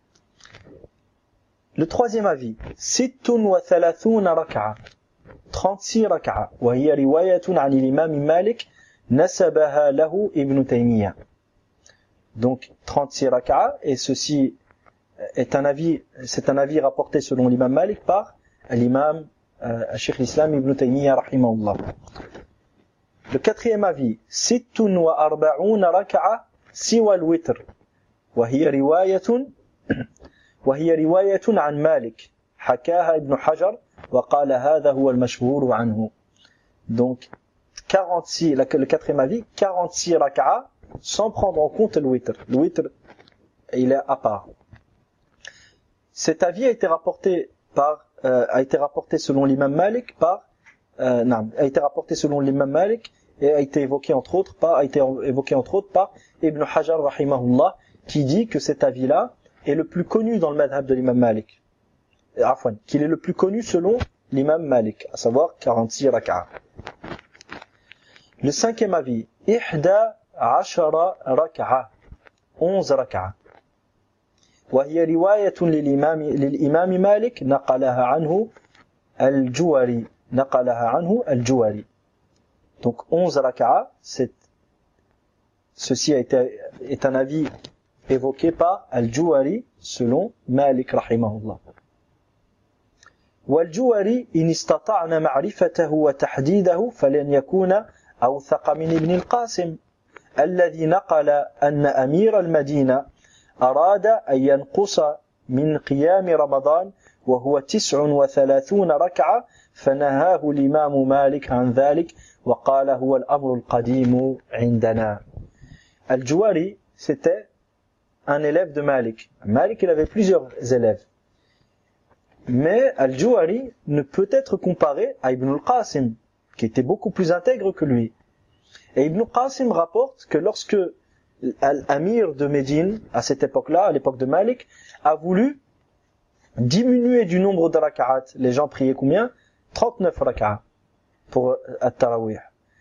Le troisième avis, sittun wa thalathuna rak'a, trente-six rak'a, wa hiya riwayatun 'an l'imam Malik nasabaha lahu ibn Taymiyyah. Donc trente-six rak'a, et ceci est un avis, c'est un avis rapporté selon l'imam Malik par l'imam euh, Cheikh l'Islam ibn Taymiyyah rahimahullah. Le quatrième avis, sittun wa arba'una rak'a siwa al-witr, wa hiya riwayatun wa hiya riwayatun 'an Malik hakaha ibn Hajar wa qala hadha huwa al-mashhur 'anhu. Donc quarante-six, le quatrième avis, quarante-six rak'a sans prendre en compte le witr. Le witr, il est à part. Cet avis a été rapporté par euh, a été rapporté selon l'imam Malik par euh, non, a été rapporté selon l'imam Malik et a été évoqué entre autres par a été évoqué entre autres par Ibn Hajar rahimahullah, qui dit que cet avis-là est le plus connu dans le madhab de l'imam Malik. Afwan, qu'il est le plus connu selon l'imam Malik, à savoir quarante-six rak'a. Le cinquième avis, ihda ashara rak'a, onze rak'a. وهي رواية للإمام للإمام مالك نقلها عنه الجواري نقلها عنه الجواري. Donc onze rak'a, c'est ceci a été est un avis évoqué par al-Juwari selon Malik rahimahullah. والجواري إن استطعنا معرفته وتحديده فلن يكون أوثق من ابن القاسم الذي نقل أن أمير المدينة أراد أن ينقص من قيام رمضان وهو تسع وثلاثون ركعة فنهاه الإمام مالك عن ذلك وقال هو الأمر القديم عندنا. Al-Juwari, c'était un élève de Malik. Malik, il avait plusieurs élèves. Mais Al-Juwari ne peut être comparé à Ibn al-Qasim, qui était beaucoup plus intègre que lui. Et Ibn al-Qasim rapporte que lorsque l'amir de Médine, à cette époque-là, à l'époque de Malik, a voulu diminuer du nombre de rak'at. Les gens priaient combien? trente-neuf rak'at pour At-Tarawih.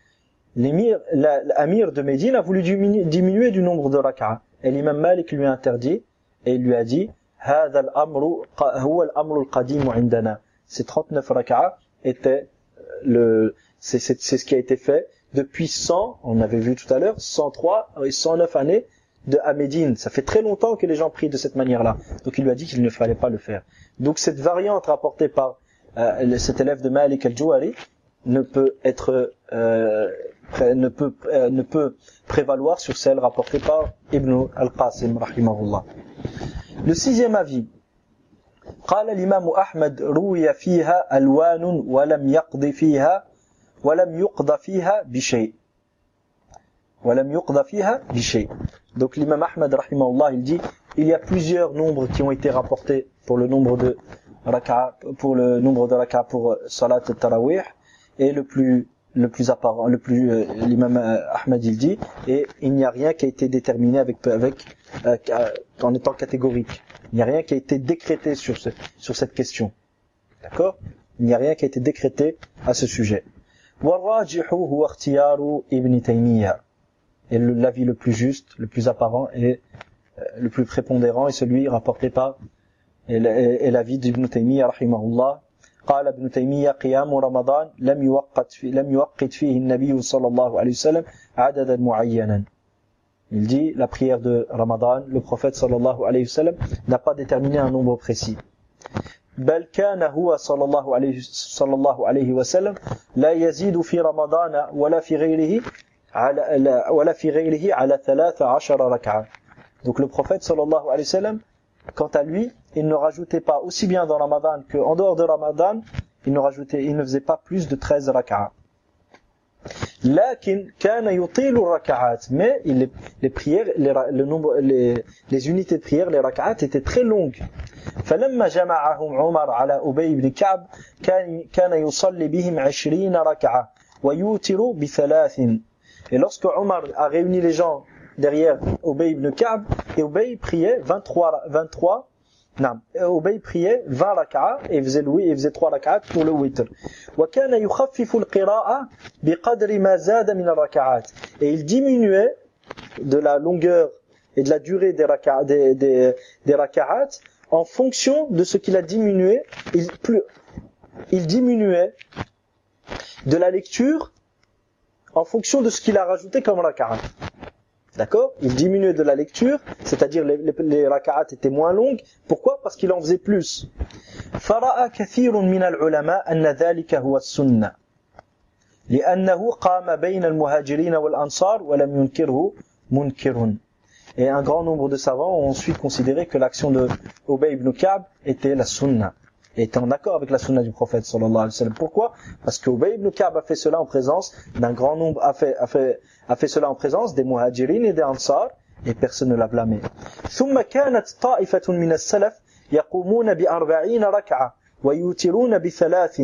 L'amir de Médine a voulu diminuer du nombre de rak'at. Et l'imam Malik lui a interdit, et il lui a dit هذا الأمر هو الأمر القديم عندنا. Ces trente-neuf rak'at étaient le, c'est, c'est, c'est ce qui a été fait depuis cent, on avait vu tout à l'heure, cent trois et cent neuf années de à Médine. Ça fait très longtemps que les gens prient de cette manière-là. Donc il lui a dit qu'il ne fallait pas le faire. Donc cette variante rapportée par euh, cet élève de Malik al-Jouhari ne peut être euh, ne peut euh, ne peut prévaloir sur celle rapportée par Ibn al-Qasim rahimahullah. Le sixième avis. قال الإمام أحمد روي فيها ألوان ولم يقض فيها ولم يقض فيها بشيء ولم يقض فيها بشيء. Donc l'imam Ahmad rahimahullah il dit il y a plusieurs nombres qui ont été rapportés pour le nombre de raka'a pour le nombre de raka'a pour salat al-tarawih et le plus le plus apparent le plus euh, l'imam Ahmad il dit et il n'y a rien qui a été déterminé avec avec euh, en étant catégorique. Il n'y a rien qui a été décrété sur ce sur cette question. D'accord? Il n'y a rien qui a été décrété à ce sujet. وَالرَّاجِحُ هُوَ اخْتِيَارُ ابْنِ تَيْمِيَّةَ. Et l'avis le plus juste, le plus apparent et euh, le plus prépondérant est celui rapporté par et l'avis d'Ibn Taymiyyah rahimahullah. قال ابن تيمية قيام رمضان لم يوقت في لم يوقت فيه النبي صلى الله عليه وسلم عددا معينا. Il dit la prière de Ramadan, le prophète sallallahu alayhi wa sallam n'a pas déterminé un nombre précis. بل كان هو صلى الله عليه صلى الله عليه وسلم لا يزيد في رمضان ولا في غيره على ولا في غيره على ثلاث عشر ركعة. Donc le prophète sallallahu alayhi wa sallam, quant à lui, il ne rajoutait pas aussi bien dans Ramadan qu'en dehors de Ramadan, il ne rajoutait, il ne faisait pas plus de treize raka'a. لكن كان يطيل الركعات, mais les, les prières, les, le nombre, les, les unités de prière, les raka'at étaient très longues. فلما جمعهم عمر على أبي بن كعب كان كان يصلي بهم عشرين ركعة ويوتر بثلاث. Et lorsque Omar a réuni les gens derrière Ubay ibn Ka'b, et Ubay priait vingt-trois, vingt-trois, non, Ubay priait vingt raka'a et faisait le et faisait trois raka'at pour le witr. وكان يخفف القراءة بقدر ما زاد من الركعات. Et il diminuait de la longueur et de la durée des raka'at, des, des, des raka'at en fonction de ce qu'il a diminué. Il, plus, il diminuait de la lecture en fonction de ce qu'il a rajouté comme raka'at. D'accord? Il diminuait de la lecture, c'est-à-dire les, les, les raka'at étaient moins longues. Pourquoi? Parce qu'il en faisait plus. فَرَأَى كَثِيرٌ مِنَ الْعُلَمَاء أَنَّ ذَلِكَ هُوَ السُّنَّةِ لِأَنَّهُ قَامَ بَيْنَ الْمُهَاجِرِينَ وَالْأَنصَارِ وَلَمْ يُنْكِرْهُ مُنْكِرٌ. Et un grand nombre de savants ont ensuite considéré que l'action de Ubay ibn Ka'b était la sunna, et était en accord avec la sunna du prophète sallallahu alayhi wa sallam. Pourquoi? Parce que Ubay ibn Ka'b a fait cela en présence d'un grand nombre, a fait, a fait, a fait cela en présence des muhajirin et des ansar, et personne ne l'a blâmé. ثم كانت طائفة من السلف يقومون بأربعين ركعة ويوترون بثلاث.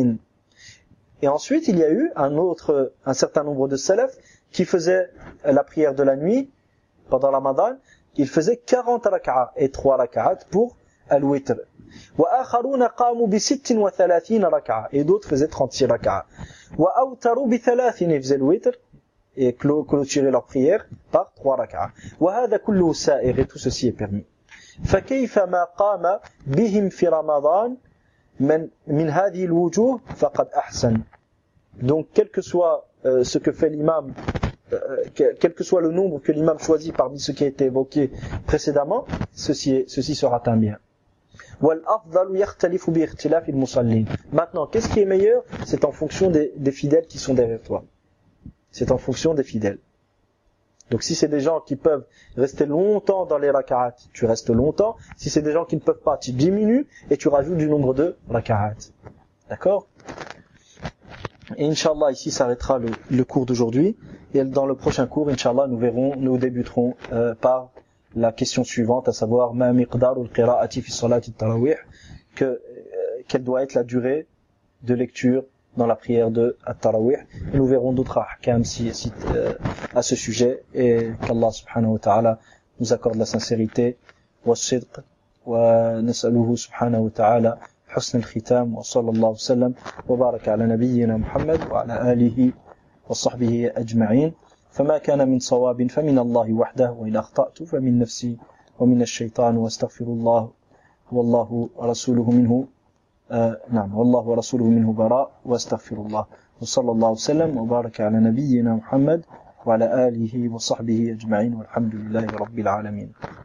Et ensuite il y a eu un autre, un certain nombre de salaf qui faisaient la prière de la nuit pendant Ramadan. Ils faisaient quarante raka'a et trois raka'at pour al-witr. وآخرون قاموا بست وثلاثين ركعة, et d'autres faisaient trente-six raka'a. وأوتروا بثلاث, et faisaient le witr et clôturaient leur prière par trois raka'a. وهذا كله سائغ, et tout ceci est permis. فكيف ما قام بهم في رمضان من من هذه الوجوه فقد أحسن. Donc quel que soit euh, ce que fait l'imam, euh, quel que soit le nombre que l'imam choisit parmi ce qui a été évoqué précédemment, ceci, est, ceci sera un bien. Maintenant, qu'est-ce qui est meilleur? C'est en fonction des, des fidèles qui sont derrière toi. C'est en fonction des fidèles. Donc si c'est des gens qui peuvent rester longtemps dans les raka'at, tu restes longtemps. Si c'est des gens qui ne peuvent pas, tu diminues et tu rajoutes du nombre de raka'at. D'accord? Et Inch'Allah, ici s'arrêtera le, le cours d'aujourd'hui. Et dans le prochain cours, Inch'Allah, nous verrons, nous débuterons euh, par la question suivante, à savoir ma miqdaru al-qira'ati fi salati at-tarawih, que euh, quelle doit être la durée de lecture dans la prière de at-tarawih. Nous verrons d'autres ahkam si, si, euh, à ce sujet, et qu'Allah subhanahu wa ta'ala nous accorde la sincérité wa sidq wa nas'aluhu subhanahu wa ta'ala حسن الختام وصلى الله وسلم وبارك على نبينا محمد وعلى آله وصحبه أجمعين. فما كان من صواب فمن الله وحده وإن أخطأت فمن نفسي ومن الشيطان واستغفر الله والله ورسوله منه آه نعم والله ورسوله منه براء واستغفر الله. وصلى الله وسلم وبارك على نبينا محمد وعلى آله وصحبه أجمعين والحمد لله رب العالمين.